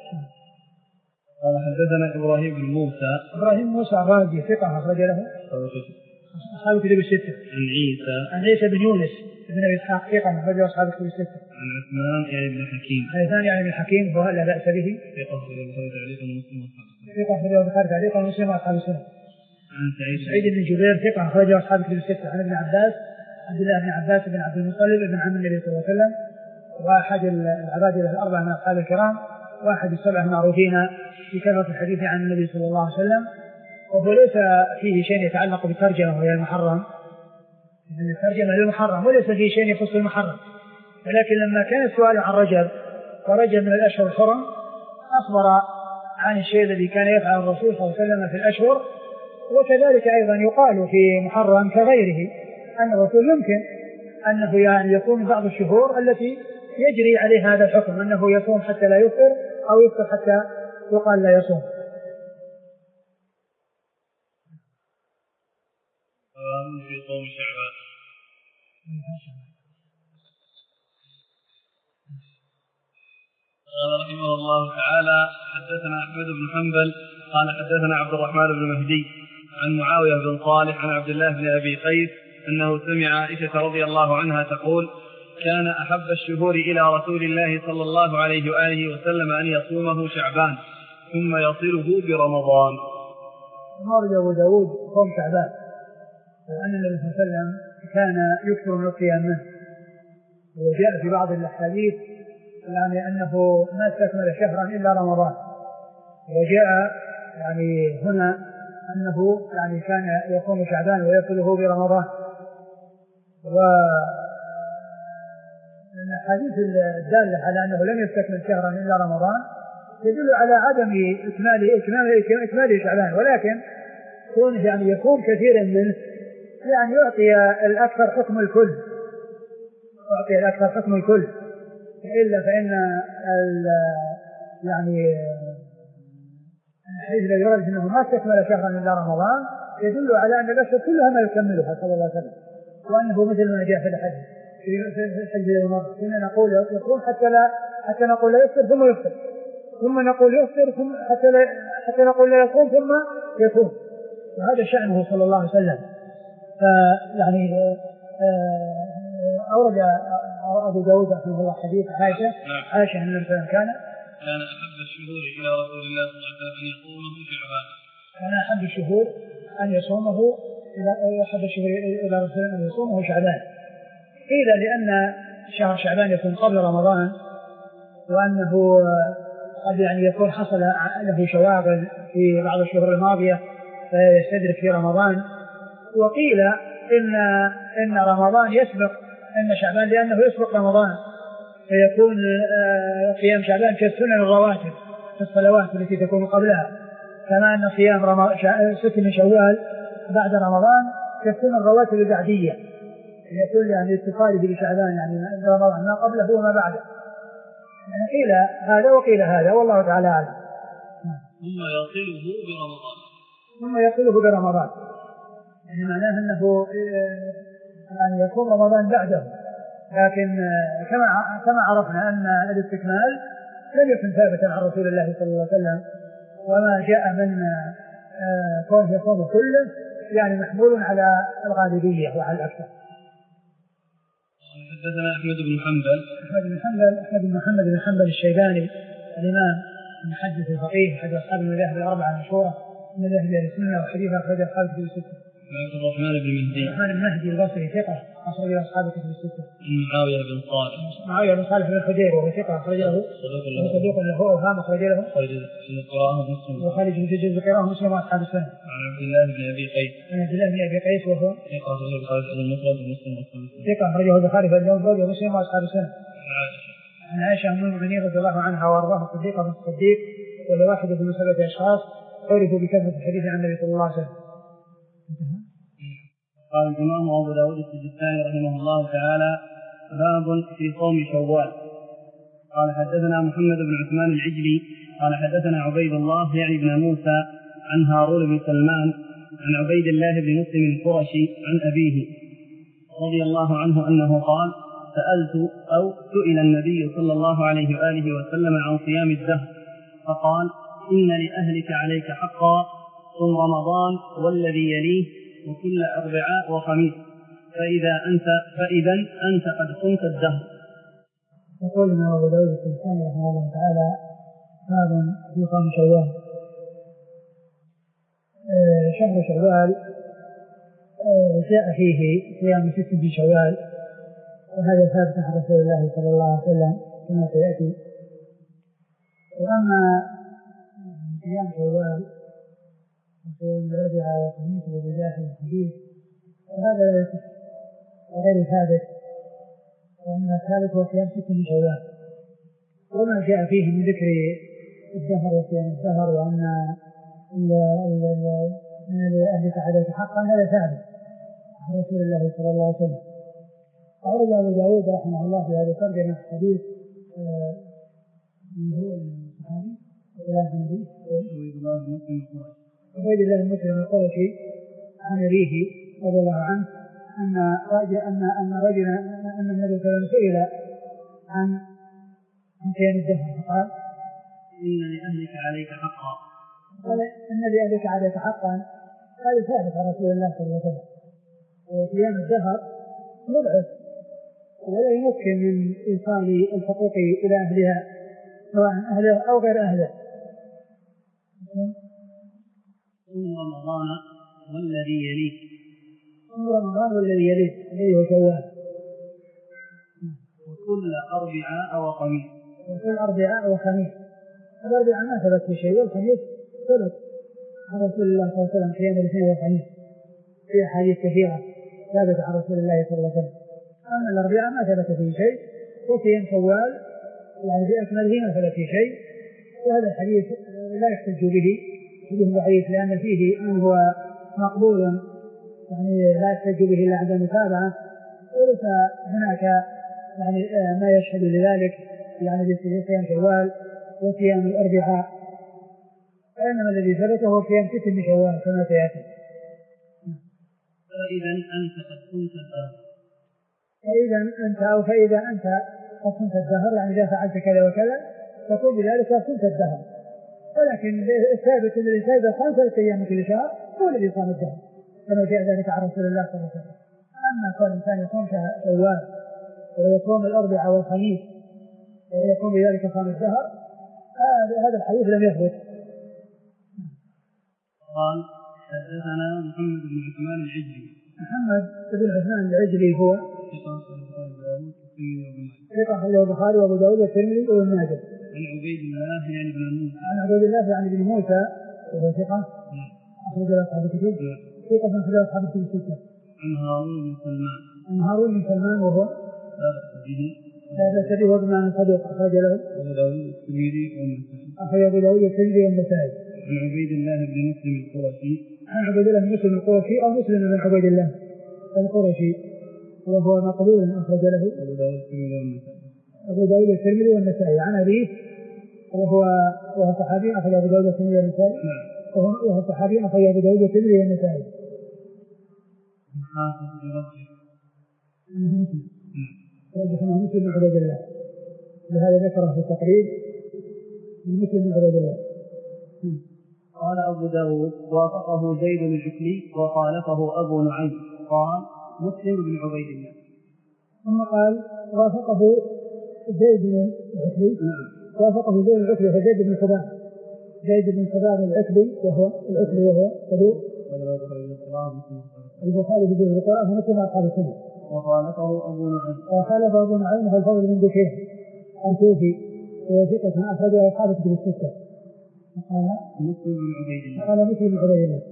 قال حدثنا إبراهيم بن موسى. إبراهيم موسى الرازي ثقة أخرج له أصحاب الكتب الستة. عن عيسى. عن عيسى بن يونس بن أبي إسحاق ثقة أخرج له أصحاب الكتب الستة. عن عثمان يعني بن حكيم. عن عثمان يعني بن حكيم وهو لا بأس به. ثقة أخرج له تعليقا مسلم وأصحاب. ثقة أخرج له البخاري تعليقا مسلم وأصحاب السنة. عن سعيد. سعيد بن جبير ثقة أخرج له أصحاب الكتب الستة. عن ابن عباس عبد الله بن عباس بن عبد المطلب بن عم النبي صلى الله عليه وسلم، وأحد العبادلة الأربعة من أصحاب الكرام، واحد السبعة المعروفين في كثرة الحديث عن النبي صلى الله عليه وسلم، وهو ليس فيه شيء يتعلق بالترجمة وهي المحرم، يعني الترجمة للمحرم وليس فيه شيء يخص المحرم. ولكن لما كان السؤال عن رجب ورجب من الأشهر الحرم أخبر عن الشيء الذي كان يفعل الرسول صلى الله عليه وسلم في الأشهر، وكذلك أيضا يقال في محرم كغيره أن الرسول يمكن أنه يعني يكون بعض الشهور التي يجري عليه هذا الحكم أنه يصوم حتى لا يفطر أو يفطر حتى يقال لا يصوم. في صوم شعبان. قال رحمه الله تعالى حدثنا أحمد بن حنبل قال حدثنا عبد الرحمن بن مهدي عن معاوية بن صالح عن عبد الله بن أبي قيس أنه سمع عائشة رضي الله عنها تقول كان أحب الشهور إلى رسول الله صلى الله عليه وآله وسلم أن يصومه شعبان ثم يصله برمضان. مورد أبو داود صوم شعبان وأن النبي صلى الله عليه وسلم كان يكثر من القيام منه، وجاء في بعض الأحاديث يعني أنه ما استكمل شهرا إلا رمضان، وجاء يعني هنا أنه يعني كان يصوم شعبان ويصله برمضان. والأحاديث الدالة على أنه لم يستكمل شهرا إلا رمضان يدل على عدم إكمال إكمال إكمال شعبان، ولكن كون يعني يكون كثيرا منه يعني يعطي الأكثر حكم الكل، يعطي الأكثر حكم الكل، إلا فإن يعني الحديث الذي ورد أنه ما استكمل شهرا إلا رمضان يدل على أن الأشهر كلها ما يكملها صلى الله عليه وسلم، وأنه مثل ما جاء في الحديث في الحج الماضي كنا نقول يصوم حتى لا حتى نقول لا يفطر ثم يفطر، ثم نقول يفطر ثم حتى لا حتى نقول لا يصوم ثم يصوم، وهذا شأنه صلى الله عليه وسلم. فيعني أورد أبو داود رحمه الله حديث عائشة عائشة أن النبي كان كان أحب الشهور إلى رسول الله صلى الله عليه وسلم أن يصومه شعبان. كان أحب الشهور أن يصومه إلى أحب الشهور إلى رسول الله أن يصومه شعبان. قيل لأن شهر شعبان يكون قبل رمضان، وأنه قد يعني يكون حصل له شواغل في بعض الشهور الماضية فيستدرك في رمضان. وقيل إن إن رمضان يسبق إن شعبان لأنه يسبق رمضان، فيكون قيام شعبان كالسنن الرواتب في الصلوات التي تكون قبلها، كما أن صيام ست من شوال بعد رمضان كالسنن الرواتب البعدية، يكون يعني اتصال بشعبان يعني رمضان ما قبله وما بعده. يعني قيل هذا وقيل هذا والله تعالى أعلم. ثم يصله برمضان ثم يصله برمضان يعني معناه أنه يعني يكون رمضان بعده، لكن كما كما عرفنا أن الاستكمال لم يكن ثابتا عن رسول الله صلى الله عليه وسلم، وما جاء من كون يصوم كله يعني محمول على الغالبية وعلى الأكثر. حدثنا أحمد بن حنبل أحمد بن حنبل أحمد بن محمد بن حنبل الشيباني الإمام المحدث الفقيه أحد أصحاب المذاهب الأربعة المشهورة من مذاهب أهل السنة، وحديث أخرج أصحاب الكتب الستة. عبد الرحمن بن مهدي الرحمن بن مهدي البصري ثقة أخرج أصحاب الكتب الستة. معاوية بن صالح معاوية بن صالح بن الخدير وهو ثقة أخرج له صدوق له أوهام أخرج له وخالد بن جزء ذكره مسلم وأصحاب السنة. عن عبد الله بن أبي قيس عن عبد الله بن أبي قيس وهو ثقة أخرجه البخاري في المفرد ومسلم وأصحاب السنة. ثقة أخرجه البخاري في المفرد ومسلم وأصحاب السنة. عن عائشة أم المؤمنين رضي الله عنها وأرضاها الصديقة بنت الصديق وهي واحدة من سبعة أشخاص عرفوا بكثرة الحديث عن النبي صلى الله عليه وسلم. قال الإمام أبو داود السجستاني رحمه الله تعالى باب في صوم شوال. قال حدثنا محمد بن عثمان العجلي قال حدثنا عبيد الله يعني بن موسى عن هارون بن سلمان عن عبيد الله بن مسلم القرشي عن أبيه رضي الله عنه أنه قال سألت أو سئل النبي صلى الله عليه وآله وسلم عن صيام الدهر فقال إن لأهلك عليك حقا صم رمضان والذي يليه وكل أربعاء وخميس فإذا أنت فإذا أنت قد صمت الدهر. يقول ابن أبو داود السجستاني رحمه الله تعالى باب في صوم شوال. آه شهر شوال آه جاء فيه صيام ست من شوال، وهذا ثابت عن رسول الله صلى الله عليه وسلم كما سيأتي. وأما صيام شوال وصيام الأربعاء والخميس الذي جاء في الحديث وهذا لا يصح وغير ثابت، وإنما الثابت هو صيام ست من شوال. وما جاء فيه من ذكر الدهر وصيام الدهر وأن لأهلك عليك حقا هذا ثابت عن رسول الله صلى الله عليه وسلم. أورد أبو داود رحمه الله في هذه الترجمة حديث من هو الصحابي ولا النبي عبيد الله المسلم القرشي عن أبيه رضي الله عنه أن رجل أن أن رجلا أن النبي صلى الله عليه وسلم سئل عن عن قيام الدهر فقال إن لأهلك عليك حقا. قال إن لأهلك عليك حقا. قال ثابت عن رسول الله صلى الله عليه وسلم. وقيام الدهر مبعث ولا يمكن من إيصال الحقوق إلى أهلها سواء أهله أو غير أهله. صوم رمضان والذي يليه. صوم رمضان والذي يليه الذي هو شوال. وكل أربعاء وخميس. وكل أربعاء وخميس. الأربعاء ما ثبت في شيء والخميس ثبت عن رسول الله صلى الله عليه وسلم قيام الاثنين والخميس في أحاديث كثيرة ثابت عن رسول الله صلى الله عليه وسلم. أما الأربعاء ما ثبت فيه شيء وقيام شوال يعني بأكمله ما ثبت فيه شيء. وهذا الحديث لا يحتج به حديث ضعيف لأن فيه من هو مقبول يعني لا يحتج به إلا عند المتابعة وليس هناك يعني ما يشهد لذلك يعني بصيام شوال وصيام الأربعاء. وإنما الذي ثبت هو صيام ست من شوال كما سيأتي. فإذا أنت قد كنت الدهر. فإذا أنت أو فإذا أنت قد كنت الدهر يعني إذا فعلت كذا وكذا تكون بذلك كنت الدهر. ولكن الثابت الذي ثابت خمسة أيام من كل شهر هو الذي صام الدهر كما جاء ذلك عن رسول الله صلى الله عليه وسلم. أما كون الإنسان يصوم شوال ويصوم الأربعاء والخميس ويقوم بذلك صام الدهر هذا الحديث لم يثبت. قال حدثنا محمد بن عثمان العجلي. محمد بن عثمان العجلي هو ثقة أخرجه البخاري وأبو داود والترمذي وابن ماجه. عن عبيد الله يعني بن موسى. عن عبيد الله يعني بن موسى وهو ثقة أخرجه أصحاب الكتب. ثقة أخرجه أصحاب الكتب الستة. عن هارون بن سلمان. عن هارون بن سلمان وهو لا بأس به. لا بأس به وابن صدوق أخرج له أبو داود والترمذي والنسائي. أخرج أبو داود والترمذي والنسائي. عن عبيد الله بن مسلم القرشي. عن عبيد الله بن مسلم القرشي أو مسلم بن عبيد الله القرشي وهو مقبول أخرج له أبو داود والترمذي والنسائي. أبو داود والترمذي والنسائي. عن أبيه وهو وهو صحابي أخرج أبو داود والترمذي والنسائي. وهو صحابي أخرج أبو داود والترمذي والنسائي. حافظ برجح أنه مسلم. رجح أنه مسلم بن عبيد الله لهذا ذكره في التقريب من مسلم بن عبيد الله. قال أبو داود وافقه زيد الجكلي وخالفه أبو نعيم قال مسلم بن عبيد الله. ثم قال وافقه زيد بن العكلي. وافقه زيد بن العكلي وزيد بن خباب. زيد بن خباب العكلي وهو العكلي وهو صدوق. البخاري في جزء القراءة ومسلم أصحاب السنة. وخالفه أبو نعيم. وخالفه أبو نعيم هو الفضل بن دكين الكوفي وهو ثقة أخرجه أصحاب الكتب الستة. قال مسلم بن عبيد الله. قال مسلم بن عبيد الله.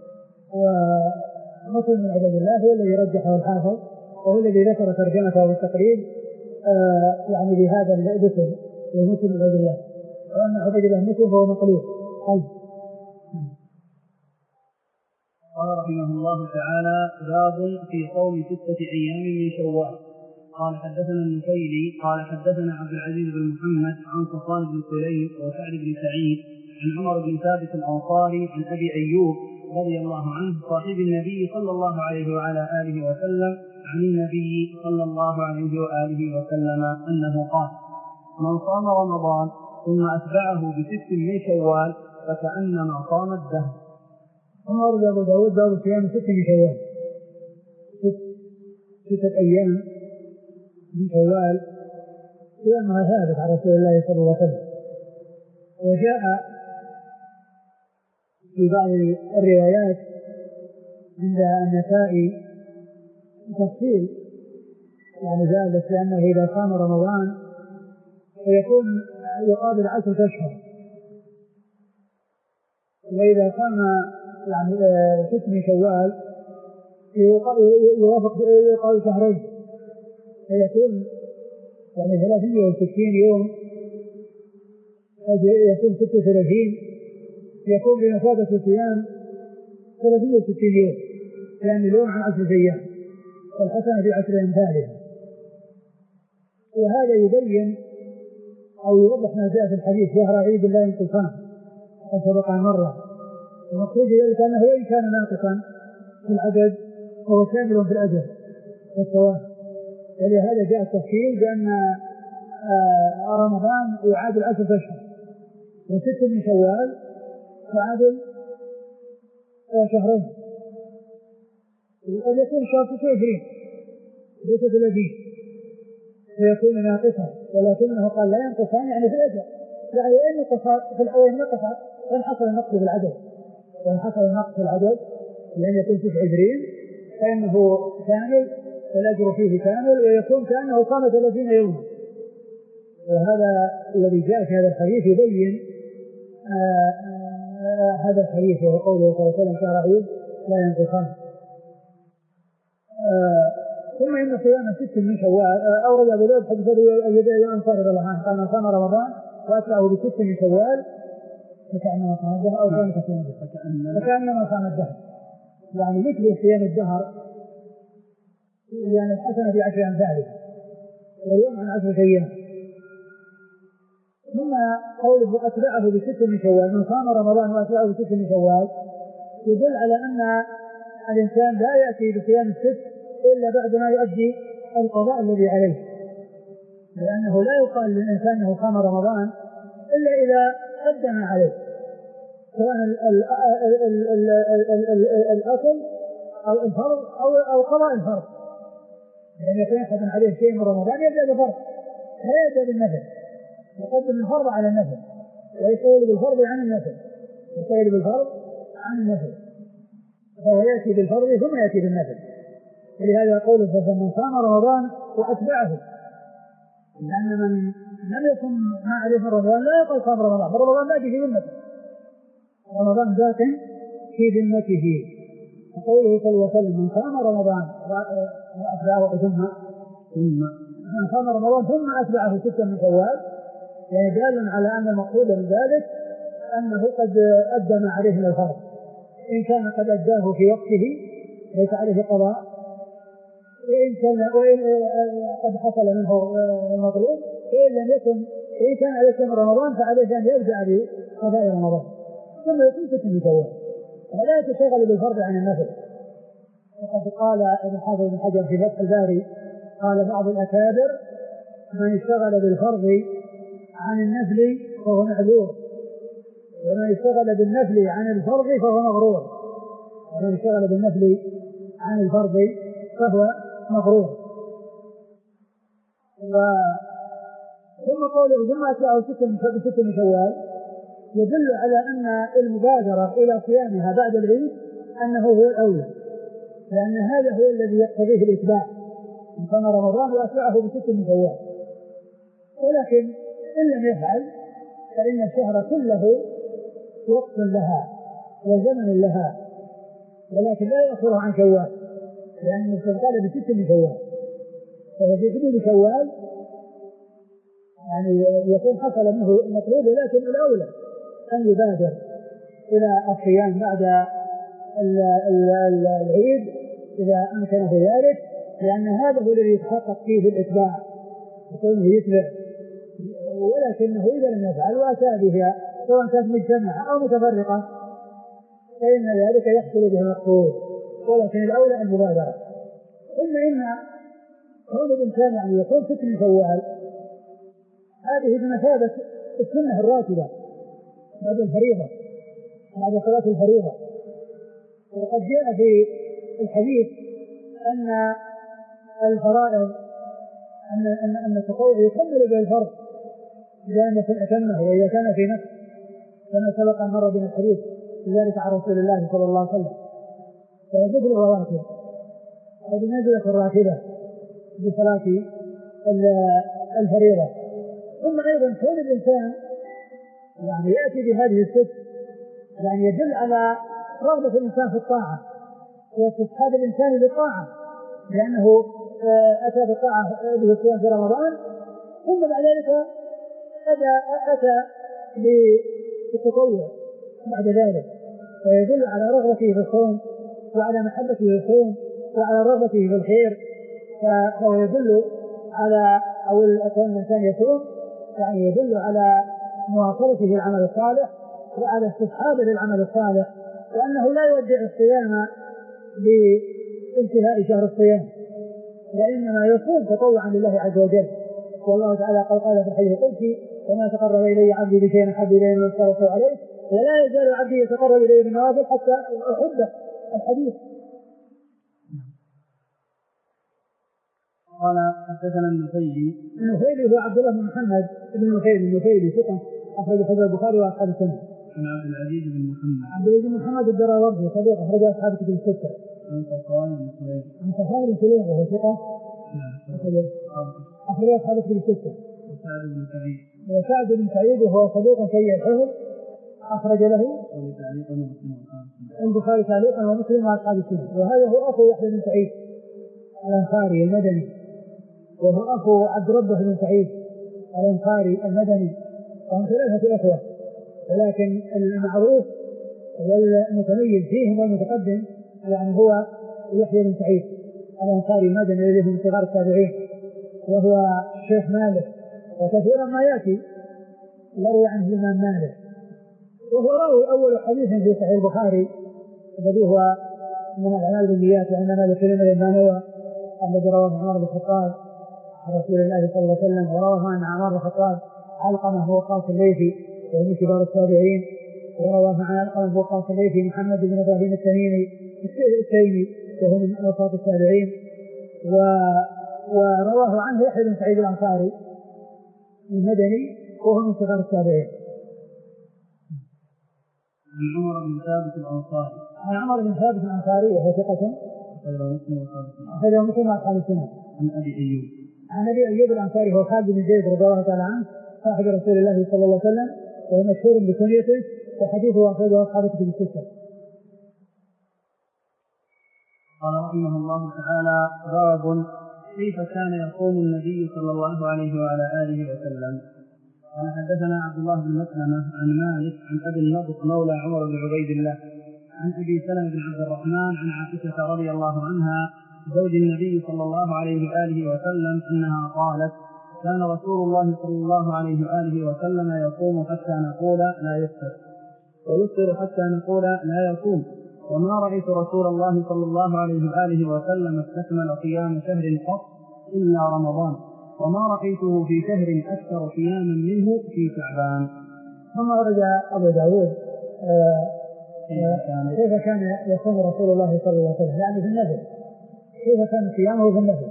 ومسلم بن عبيد الله هو الذي رجحه الحافظ وهو الذي ذكر ترجمته بالتقريب آه يعني بهذا الاسم ومسلم بن عبيد الله. وأن عبيد الله مسلم فهو مقلوب قلب. قال رحمه الله تعالى باب في صوم ستة أيام من شوال. قال حدثنا النفيلي قال حدثنا عبد العزيز بن محمد عن صفوان بن سليم وسعد بن سعيد عن عمر بن ثابت الأنصاري عن أبي أيوب رضي الله عنه صاحب النبي صلى الله عليه وعلى آله وسلم عن النبي صلى الله عليه وآله وسلم أنه قال من صام رمضان ثم أتبعه بست من شوال فكأنما صام الدهر. ورد أبو داود باب صيام ست من شوال. ست ستة أيام من شوال صيامها ثابت على رسول الله صلى الله عليه وسلم. وجاء في بعض الروايات عند النسائي تفصيل يعني ذلك لأنه إذا صام رمضان فيكون يقابل عشرة أشهر وإذا صام يعني ست من شوال يوافق يقابل شهرين فيكون يعني ثلاثمائة وستين يوم يكون ستة وثلاثين يكون بمثابة الصيام ثلاثمائة وستين يوم لأن اليوم عن عشر أيام والحسنة في عشر أمثالها وهذا يبين أو يوضح ما جاء في الحديث شهر عيد لا ينقصان قد سبق مرة. المقصود ذلك أنه وإن كان ناقصا في العدد فهو كامل في الأجر والثواب. ولهذا جاء التفصيل بأن رمضان يعادل عشرة أشهر وست من شوال تعادل شهرين، وقد يكون الشهر تسعة وعشرين ليس ثلاثين فيكون ناقصا، ولكنه قال لا ينقصان يعني في الأجر، يعني وإن نقص في الأول نقص وإن حصل النقص في العدد، وإن حصل النقص في العدد لأن يكون تسعة وعشرين فإنه كامل والأجر فيه كامل ويكون كأنه صام ثلاثين يوما. وهذا الذي جاء في هذا الحديث يبين آآ آآ هذا الحديث، وهو قوله صلى الله عليه وسلم شهر عيد لا ينقصان. ثم إن صيام ست من شوال أورد أبو داود حديث أبي أنصار رضي الله عنه قال من صام رمضان وأتبعه بست من شوال فكأنما صام الدهر أو كان كصيام الدهر فكأنما صام الدهر، يعني مثل صيام الدهر، يعني الحسنة في عشر أمثالها واليوم عن عشرة أيام. ثم قوله أتبعه بست من شوال من صام رمضان وأتبعه بست من شوال يدل على أن الإنسان لا يأتي بصيام الست إلا بعد ما يؤدي القضاء الذي عليه، لأنه لا يقال للإنسان أنه صام رمضان إلا إذا أدى ما عليه، سواء الأصل أو الفرض أو أو قضاء الفرض. يعني يكون أحد عليه شيء من رمضان يبدأ بفرض لا يبدأ بالنفل، يقدم الفرض على النفل ويشتغل بالفرض عن النفل، يشتغل بالفرض عن النفل، فهو يأتي بالفرض ثم يأتي بالنفل. ولهذا قوله فمن صام رمضان وأتبعه، لأن من لم يصم ما عليه من رمضان لا يقول صام رمضان، فرمضان باقي في ذمته، رمضان باق في ذمته. وقوله صلى الله عليه وسلم من صام رمضان وأتبعه ثم ثم من صام رمضان ثم أتبعه ستة من شوال، يعني دال على أن المقصود من ذلك أنه قد أدى ما عليه من الفرض، إن كان قد أداه في وقته ليس عليه قضاء، وإن كان وإن قد حصل منه المطلوب، وإن لم يكن وإن كان عليه شهر رمضان فعليه أن يبدأ بقضاء رمضان ثم يكون ستة من شوال ولا يتشغل بالفرض عن النفل. وقد قال ابن حافظ بن حجر في فتح الباري قال بعض الأكابر من اشتغل بالفرض عن النفل فهو معذور، ومن اشتغل بالنفل عن الفرض فهو مغرور، ومن اشتغل بالنفل عن الفرض فهو مغرور. ثم قوله ثم أتبعه ستة من شوال يدل على أن المبادرة إلى صيامها بعد العيد أنه هو الأولى، لأن هذا هو الذي يقتضيه الإتباع، من صام رمضان وأتبعه بست من شوال. ولكن إن لم يفعل فإن الشهر كله وقت لها وزمن لها، ولكن لا يؤخره عن شوال، لأن المسلم قال بست من شوال، فهو في حدود شوال يعني يكون حصل منه المطلوب، ولكن الأولى أن يبادر إلى الصيام بعد العيد إذا أمكنه ذلك، لأن هذا هو الذي يتحقق فيه الإتباع يكونه يتبع. ولكنه إذا لم يفعل وأتى بها سواء كانت مجتمعة أو متفرقة فإن ذلك يحصل به المقصود، ولكن الأولى المبادرة. ثم إن كون الإنسان يعني يكون ست من شوال هذه بمثابة السنة الراتبة بعد الفريضة، بعد صلاة الفريضة. وقد جاء في الحديث أن الفرائض أن أن أن التطوع يكمل به الفرض إذا لم يكن أتمه وإذا كان في نقص، كما سبق أن مر بنا الحديث لذلك عن رسول الله صلى الله عليه وسلم. فهو مثل الرواتب أو بمنزلة الراتبة بصلاة الفريضة. ثم أيضا كون الإنسان يعني يأتي بهذه الست يعني يدل على رغبة الإنسان في الطاعة واستصحاب الإنسان للطاعة، لأنه أتى بالطاعة بالصيام في رمضان ثم بعد ذلك أتى أتى بالتطوع بعد ذلك، فيدل على رغبته في الصوم وعلى محبته في الصوم وعلى رغبته في الخير، فهو يدل على أو كون الإنسان يصوم يعني يدل على مواصلته للعمل الصالح وعلى استصحابه للعمل الصالح، وأنه لا يودع الصيام بانتهاء شهر الصيام، وإنما يصوم تطوعا لله عز وجل. والله تعالى قال قال في الحديث القدسي: وما تقرب إلي عبدي بشيء أحب إلي مما افترضته عليه، ولا يزال عبدي يتقرب إلي بالنوافل حتى أحبه. الحديث. قال حدثنا النفيلي. النفيلي هو عبد الله بن محمد بن النفيلي النفيلي ثقة أخرج حديث البخاري وأصحاب السنة. عن عبد العزيز بن محمد. عبد العزيز بن محمد الدراوردي صدوق أخرج أصحاب الكتب الستة. عن صفوان بن سليم. عن صفوان بن سليم وهو ثقة أخرج أصحاب الكتب الستة. وسعد بن سعيد. وسعد بن سعيد وهو صدوق سيء الحفظ أخرج له البخاري تعليقا ومسلم وأصحاب السنة. وهذا هو أخو يحيى بن سعيد الأنصاري المدني، وهو أخو عبد ربه بن سعيد الأنصاري المدني، وهم ثلاثة أخوة، ولكن المعروف والمتميز فيهم والمتقدم يعني هو يحيى بن سعيد الأنصاري المدني الذي من صغار التابعين، وهو شيخ مالك، وكثيرا ما يأتي يروي عنه الإمام مالك، وهو راوي أول حديث في صحيح البخاري الذي هو إنما الأعمال بالنيات وإنما لكل امرئ ما نوى، الذي رواه عمر بن الخطاب عن رسول الله صلى الله عليه وسلم، ورواه عن عمر بن الخطاب علقمة هو وقاص الليثي وهو من كبار التابعين، ورواه عن علقمة هو وقاص الليثي محمد بن ابراهيم التميمي التيمي وهو من اوساط التابعين، ورواه عنه يحيى بن سعيد الأنصاري المدني وهو من صغار التابعين. عن عمر بن ثابت الأنصاري. عن عمر بن ثابت الأنصاري وهو ثقة أخرج مسلم وأصحاب السنة. عن أبي أيوب. عن أبي أيوب الأنصاري هو خالد بن زيد رضي الله تعالى عنه صاحب رسول الله صلى الله عليه وسلم، وهو مشهور بكنيته وحديثه أخرجه أصحاب الكتب الستة. قال رحمه الله تعالى: باب كيف كان يصوم النبي صلى الله عليه وعلى آله وسلم. قال حدثنا عبد الله بن مسلمة عن مالك عن أبي النضر مولى عمر بن عبيد الله عن أبي سلمة بن عبد الرحمن عن عائشة رضي الله عنها زوج النبي صلى الله عليه وآله وسلم أنها قالت: كان رسول الله صلى الله عليه وآله وسلم يصوم حتى نقول لا يفطر، ويفطر حتى نقول لا يصوم، وما رأيت رسول الله صلى الله عليه وآله وسلم استكمل صيام شهر قط إلا رمضان، وما رأيته في شهر أكثر صياما منه في شعبان. ثم ورد أبو داود كيف كان يصوم رسول الله صلى الله عليه وسلم يعني في النفل، كيف كان صيامه في النفل.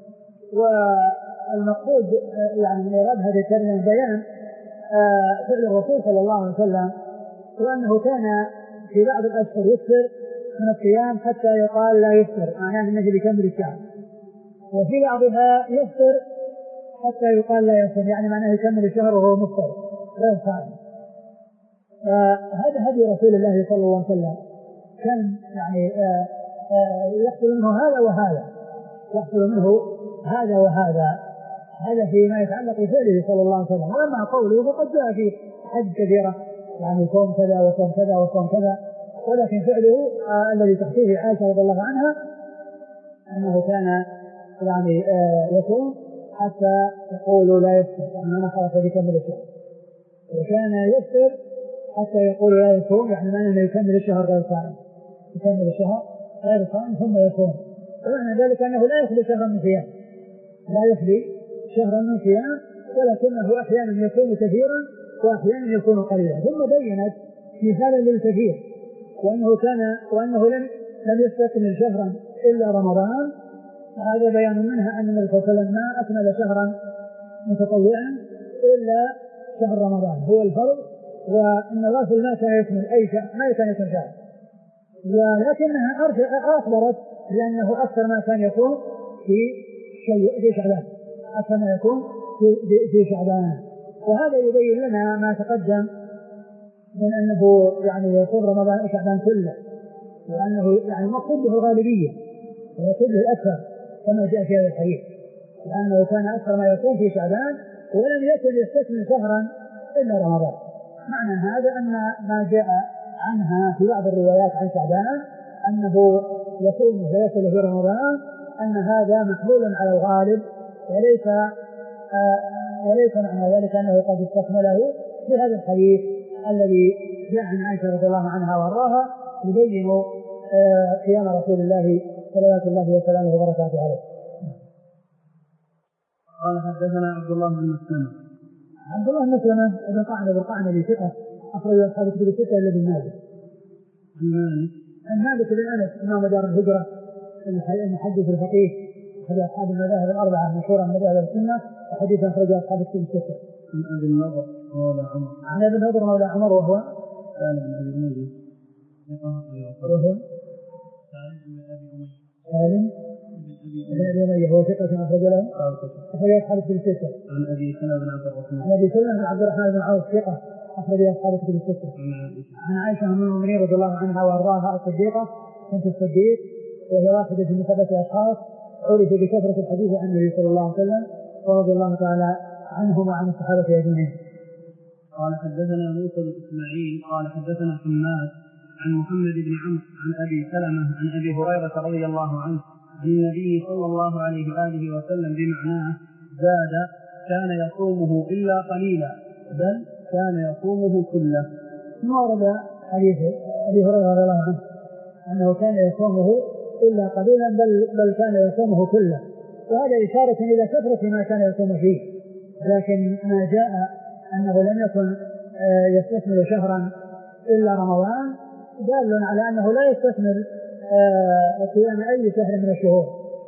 والمقصود يعني من إيراد هذه الترجمة بيان فعل الرسول صلى الله عليه وسلم، وأنه كان في بعض الأشهر يفطر من الصيام حتى يقال لا يفطر، معناه أنه يكمل الشهر، وفي بعضها يفطر حتى يقال لا يصوم، يعني معناه يكمل الشهر وهو مفطر غير صائم. هذا هدي رسول الله صلى الله عليه وسلم، كان يعني آآ آآ يحصل منه هذا وهذا، يحصل منه هذا وهذا، هذا فيما يتعلق بفعله صلى الله عليه وسلم. وأما قوله فقد جاء في حج كثيرة يعني صوم كذا وصوم كذا وصوم كذا، ولكن فعله الذي تحكيه عائشة رضي الله عنها أنه كان يعني يصوم حتى يقول لا يفطر، يعني أنا خلاص يكمل الشهر، وكان يفطر حتى يقول لا يصوم، يعني معنى أنه يكمل الشهر غير صائم، يكمل الشهر غير صائم ثم يصوم، ومعنى ذلك أنه لا يخلي شهرا من صيام، لا يخلي شهرا من صيام، ولكنه أحيانا يكون كثيرا وأحيانا يكون قليلا. ثم بينت مثالا للكثير، وأنه كان وأنه لم لم يستكمل شهرا إلا رمضان، هذا بيان منها أن النبي صلى الله عليه وسلم ما أكمل شهرا متطوعا إلا شهر رمضان هو الفرض، وأن الرسول ما كان يكمل أي شهر، ما كان يكمل شهر، ولكنها أخبرت لأنه أكثر ما كان يكون في في شعبان، أكثر ما يكون في, في شعبان. وهذا يبين لنا ما تقدم من أنه يعني يصوم رمضان وشعبان كله، وأنه يعني مقصود به الغالبية ومقصود به الأكثر كما جاء في هذا الحديث، لأنه كان أكثر ما يكون في شعبان ولم يكن يستكمل شهرا إلا رمضان. معنى هذا أن ما جاء عنها في بعض الروايات عن شعبان أنه يصوم ويصل في رمضان أن هذا محمول على الغالب وليس وليس معنى ذلك أنه قد استكمله بهذا الحديث الذي جاء عن عائشة رضي الله عنها وارضاها يبين قيام رسول الله صلوات الله وسلامه وبركاته عليه. قال حدثنا عبد الله بن مسلمة. عبد الله بن مسلمة ابن قعنب بن قعنب ثقة أخرج أصحاب كتب الستة إلا ابن ماجه. عن مالك عن مالك بن أنس إمام دار الهجرة المحدث الفقيه أحد أصحاب المذاهب الأربعة مشهورا من مذاهب السنة وحديث أخرج أصحاب كتب الستة. عن أبي النضر مولى عمر. عن أبي النضر مولى عمر وهو سالم بن أبي أمية. وهو سالم بن أبي أمية. سالم بن أبي أمية هو ثقة أخرج له أخرج أصحاب كتب الستة. عن أبي سلمة بن عبد الرحمن. عن أبي سلمة بن عبد الرحمن بن عوف ثقة أخرج أصحاب كتب الستة. عن عائشة أم المؤمنين رضي الله عنها وأرضاها الصديقة بنت الصديق وهي واحدة من سبعة أشخاص عرف بكثرة الحديث عن النبي صلى الله عليه وسلم ورضي الله تعالى عنهم وعن الصحابة أجمعين. قال حدثنا موسى بن إسماعيل قال حدثنا حماد عن محمد بن عمرو عن أبي سلمة عن أبي هريرة رضي الله عنه عن النبي صلى الله عليه وآله وسلم بمعناه زاد كان يصومه إلا قليلا بل كان يصومه كله. ثم ورد حديث أبي هريرة رضي الله عنه أنه كان يصومه إلا قليلا بل, بل كان يصومه كله، وهذا إشارة إلى كثرة ما كان يصوم فيه، لكن ما جاء أنه لم يكن يستكمل شهرا إلا رمضان دال على أنه لا يستكمل صيام أي شهر من الشهور.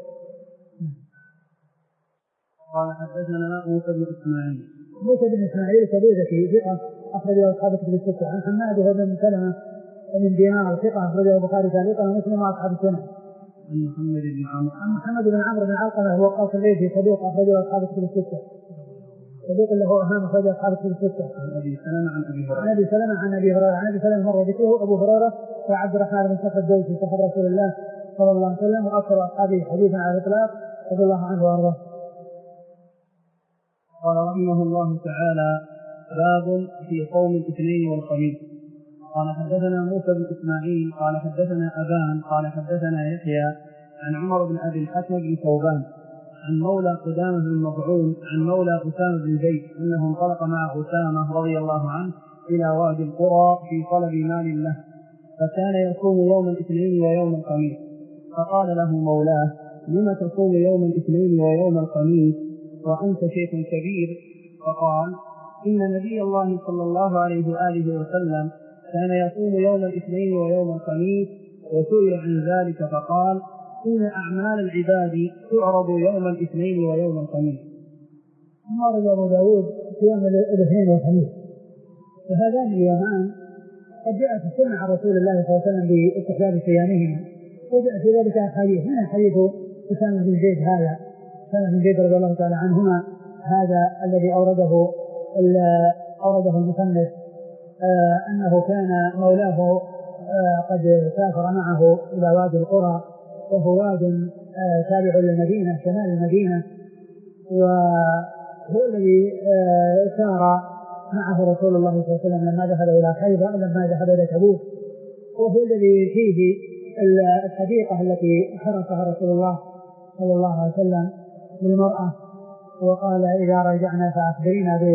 قال حدثنا موسى بن إسماعيل. موسى بن إسماعيل كبيرة ثقة أخرجه أصحاب كتب الستة. عن حماد بن سلمة بن دينار ثقة أخرجه البخاري تعليقا ومسلم وأصحاب السنة. عن محمد بن عمرو. عن محمد بن عمرو بن علقمة هو قاص الليثي صدوق أخرجه أصحاب كتب الستة. صدوق له أمام أخرجه أصحاب كتب الستة. عن أبي سلمة عن أبي هريرة. عن أبي سلمة عن أبي هريرة. عن أبي سلمة مر ذكره أبو هريرة وعبد الرحمن بن صخر الدوسي صاحب رسول الله صلى الله عليه وسلم وأكثر أصحابه حديثا على الإطلاق رضي الله عنه وأرضاه. قال رحمه الله تعالى باب في صوم الاثنين والخميس. قال حدثنا موسى بن إسماعيل قال حدثنا أبان قال حدثنا يحيى عن عمر بن أبي الحكم بن ثوبان عن مولى قدامة بن مضعون عن مولى أسامة بن زيد أنه انطلق مع أسامة رضي الله عنه إلى وادي القرى في طلب مال له، فكان يصوم يوم الاثنين ويوم الخميس، فقال له مولاه لم تصوم يوم الاثنين ويوم الخميس وأنت شيخ كبير؟ فقال إن نبي الله صلى الله عليه وآله وسلم كان يصوم يوم الاثنين ويوم الخميس، وسئل عن ذلك فقال إن أعمال العباد تعرض يوم الاثنين ويوم الخميس. ثم ورد أبو داود صيام الاثنين والخميس، وهذان اليومان قد جاءت السنة عن رسول الله صلى الله عليه وسلم باستحباب صيامهما، وجاء في ذلك أحاديث من حديث أسامة بن زيد هذا أسامة بن زيد رضي الله تعالى عنهما هذا الذي أورده أورده المصنف آه أنه كان مولاه آه قد سافر معه إلى وادي القرى، وهو واد آه تابع للمدينة شمال المدينة، وهو الذي آه سار معه رسول الله صلى الله عليه وسلم لما ذهب إلى خيبر لما ذهب إلى تبوك، وهو الذي فيه الحديقة التي حرسها رسول الله صلى الله عليه وسلم للمرأة، وقال إذا رجعنا فأخبرنا ب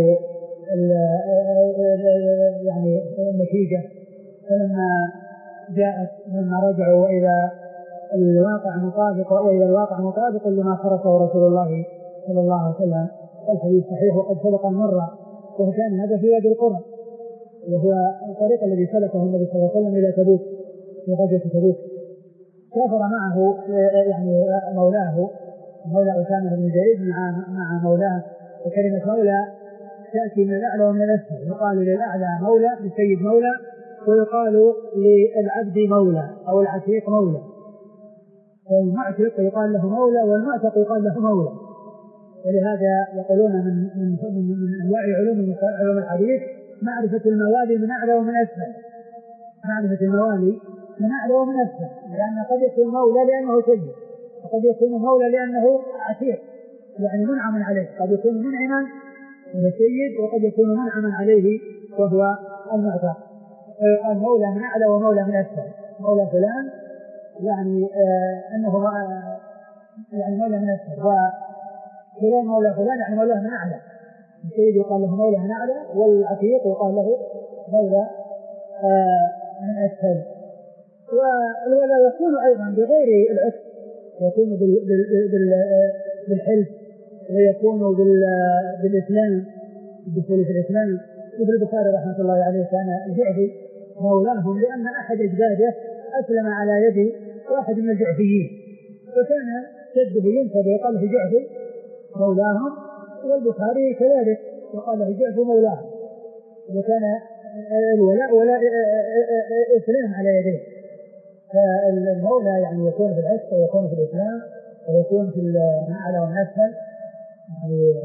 يعني النتيجة. فلما جاءت لما رجعوا وإذا الواقع مطابق وإذا الواقع مطابق لما حرسه رسول الله صلى الله عليه وسلم، الحديث صحيح وقد سبق مرة، وكان هذا في وادي القرى وهو الطريق الذي سلكه النبي صلى الله عليه وسلم إلى تبوك في غزوة تبوك. سافر معه يعني مولاه مولى أسامة بن زيد مع مع مولاه، وكلمة مولى تأتي من الأعلى ومن الأسفل، يقال للأعلى مولى للسيد مولى، ويقال للعبد مولى أو العتيق مولى. المعتق يقال له مولى والمعتق يقال له مولى، ولهذا يقولون من من من, من أنواع علوم علوم الحديث معرفة الموالي من أعلى ومن أسفل، معرفة الموالي من أعلى ومن أسفل، لأن قد يكون مولى لأنه سيد، وقد يكون مولى لأنه عتيق يعني منعم عليه، قد يكون منعما من السيد وقد يكون منعما عليه وهو المعتق. فيقال مولى من أعلى ومولى من أسفل، مولى فلان يعني آه أنه آه يعني مولى من أسفل، فلان مولى فلان يعني مولاه من أعلى، السيد يقال له مولى من أعلى، والعتيق يقال له مولى آه من أسفل. والولاء يكون أيضا بغير العتق، يكون بالحلف، ويكون بالإسلام، الدخول في الإسلام. ابن البخاري رحمة الله عليه كان الجعفي مولاهم لأن أحد أجداده أسلم على يد واحد من الجعفيين، وكان جده ينسب يقال له جعفي مولاهم، والبخاري كذلك يقال له جعفي مولاهم، وكان الولاء ولاء إسلام على يديه. فالمولى يعني يكون في العتق ويكون في الإسلام ويكون في الأعلى والأسفل يعني.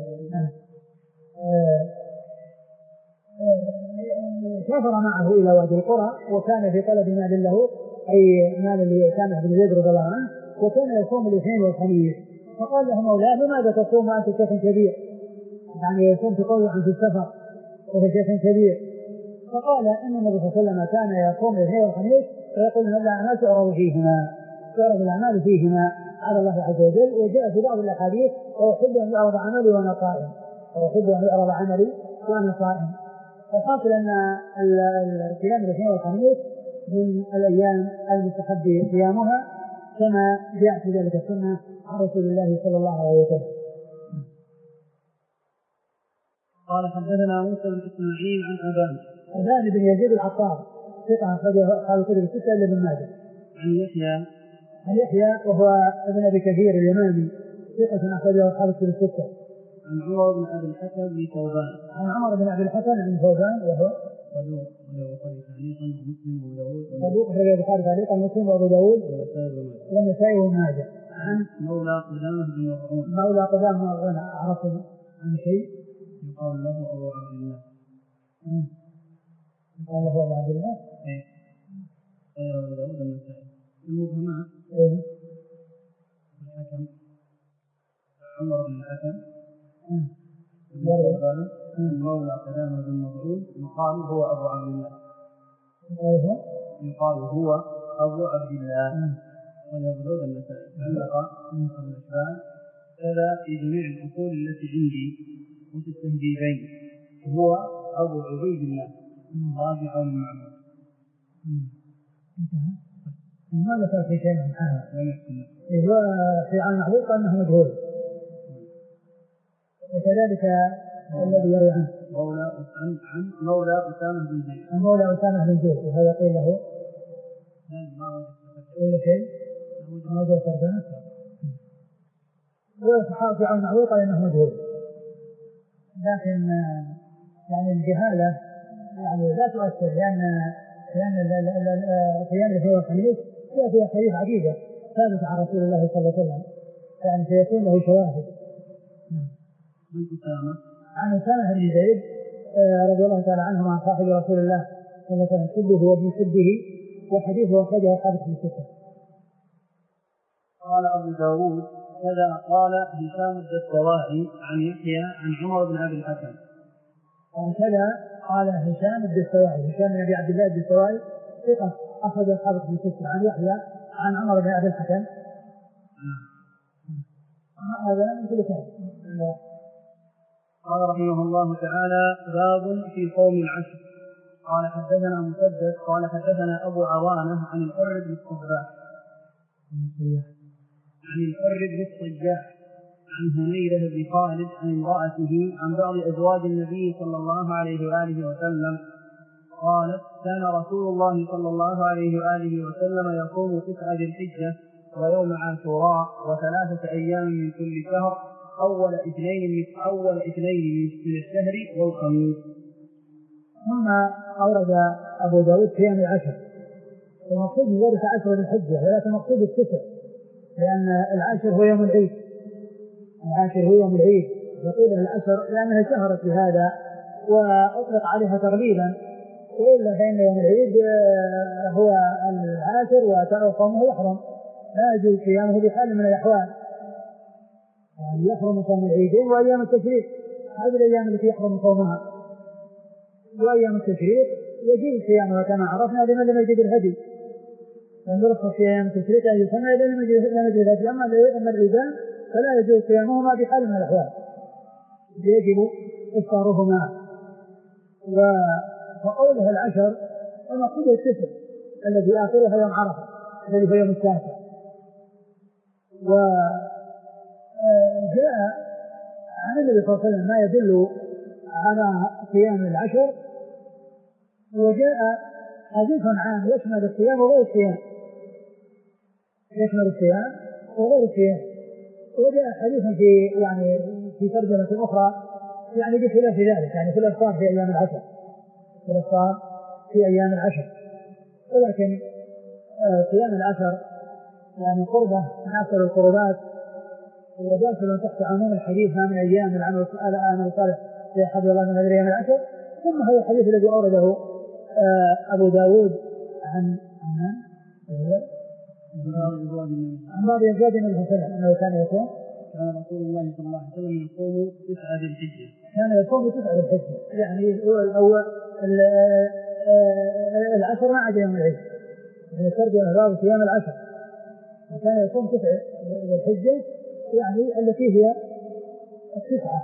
سافر معه إلى وادي القرى، وكان في طلب مال له، أي مال اللي كان ابن زيد رضي الله عنه، وكان يصوم الاثنين والخميس. فقال له مولاه لماذا تصوم وأنت شيخ كبير؟ يعني يصوم تطوعا في السفر وهو شيخ كبير. فقال إن النبي صلى الله عليه وسلم كان يصوم الاثنين والخميس ويقول ان الأعمال تعرض فيهما، تعرض الأعمال فيهما على الله عز وجل. وجاء في بعض الأحاديث وأحب أن يعرض عملي وأنا صائم، وأحب أن يعرض عملي وأنا صائم. فحاصل أن الصيام الاثنين والخميس من الأيام المستحب صيامها كما جاء في ذلك السنة عن رسول الله صلى الله عليه وسلم. قال حدثنا موسى بن إسماعيل عن أبان أبان بن يزيد العطار ثقة أخرجه أصحاب الكتب الستة إلا ابن ماجه. عن يحيى عن يحيى وهو ابن أبي كثير اليمامي ثقة أخرجه أصحاب الكتب الستة. عن عمر بن أبي الحكم بن ثوبان عن عمر بن أبي الحكم بن ثوبان وهو صدوق البخاري تعليقا ومسلم وأبو داود صدوق البخاري تعليقا ومسلم وأبو داود والنسائي وابن ماجه. عن مولى قدامة بن مظعون مولى قدامة بن مظعون عرفتم عن شيء يقال له أبو عبد الله. يقال له أبو عبد الله إيه غير أبو داود النسائي. المبهمات إيه الحكم عمر بن الحكم يروي مولى قدامة بن مظعون يقال هو أبو عبد الله، يقال هو أبو عبد الله وأبو داود النسائي. علق أبو الأشبال كذا في جميع الأصول التي عندي وفي التهذيبين هو أبو عبيد الله راجع من المعبود. ما ذكر في شيء من هذا لم هو في عن المعبود أنه مجهول. وكذلك الذي يروي عنه مولى عن عن مولى أسامة بن زيد عن مولى أسامة بن زيد، وهذا قيل له ولا شيء ما وجد ترجمة. والصحابي عن المعبود قال إنه مجهول، لكن يعني الجهالة يعني لا تؤثر، لأن لأن الصيام الاثنين والخميس فيها فيها حديث عديدة ثابتة عن رسول الله صلى الله عليه وسلم، يعني سيكون له شواهد. من أسامة عن أسامة بن زيد رضي الله تعالى عنه عن صاحب رسول الله صلى الله عليه وسلم سبه وابن سبه، وحديثه أخرجه أصحاب الكتب الستة. قال أبو داود كذا قال هشام الدستوائي عن يحيى عن عمر بن أبي الحكم. وكذا قال هشام الدستوائي هشام بن أبي عبد الله الدستوائي ثقة أخرج أصحاب الكتب الستة عن يحيى عن عمر بن أبي الحكم. هذا من كل شيء. قال رحمه الله تعالى باب في صوم العشر. قال حدثنا مسدد قال حدثنا أبو عوانة عن الحر بن الصباح عن الحر بن الصجاح عن هنيرة بن خالد عن امرأته عن بعض أزواج النبي صلى الله عليه وآله وسلم قالت كان رسول الله صلى الله عليه وآله وسلم يصوم تسعة ذي الحجة ويوم عاشوراء وثلاثة أيام من كل شهر أول اثنين من أول اثنين من الشهر والخميس. ثم أورد أبو داود صيام العشر، المقصود من ذلك عشر ذي الحجة ولكن المقصود التسع، لأن العاشر هو يوم العيد، العاشر هو يوم العيد يقول العشر لأنها شهرت بهذا وأطلق عليها تغليبا، وإلا فإن يوم العيد هو العاشر وصومه يحرم، لا يجوز صيامه بحال من الأحوال، يعني يحرم صوم العيدين وأيام التشريق، هذه الأيام التي يحرم صومها، وأيام التشريق يجوز صيامها كما عرفنا لمن لم يجد الهدي، لأن يرخص في أيام التشريق أن يصنع لمن لم يجد الهدي. أما العيدان فلا يجوز صيامهما بحال من الأحوال، يجب إفطارهما. وقولها العشر المقصود التسع الذي آخرها يوم عرفة الذي هو يوم التاسع. وجاء عن النبي صلى الله عليه وسلم ما يدل على صيام العشر، وجاء حديث عام يشمل الصيام وغير الصيام، يشمل الصيام وغير الصيام. وجاء حديث في يعني في ترجمة أخرى يعني بخلاف ذلك، يعني في الإفطار في أيام العشر، في الإفطار في أيام العشر. ولكن صيام العشر يعني قربة من أكثر القربات، وداخل تحت عموم الحديث ما من أيام العمل الصالح في حفظ الله من أيام العشر. ثم هذا الحديث الذي أورده أبو داود عن عن بعض أزواج النبي صلى الله عليه وسلم أنه كان يصوم، كان رسول الله صلى الله عليه وسلم يصوم تسعة ذي الحجة، كان يصوم تسعة ذي الحجة، يعني الأول العشر ما عدا يوم العيد، يعني ترجمة باب صيام العشر، وكان يصوم تسعة ذي الحجة يعني التي هي التسعة.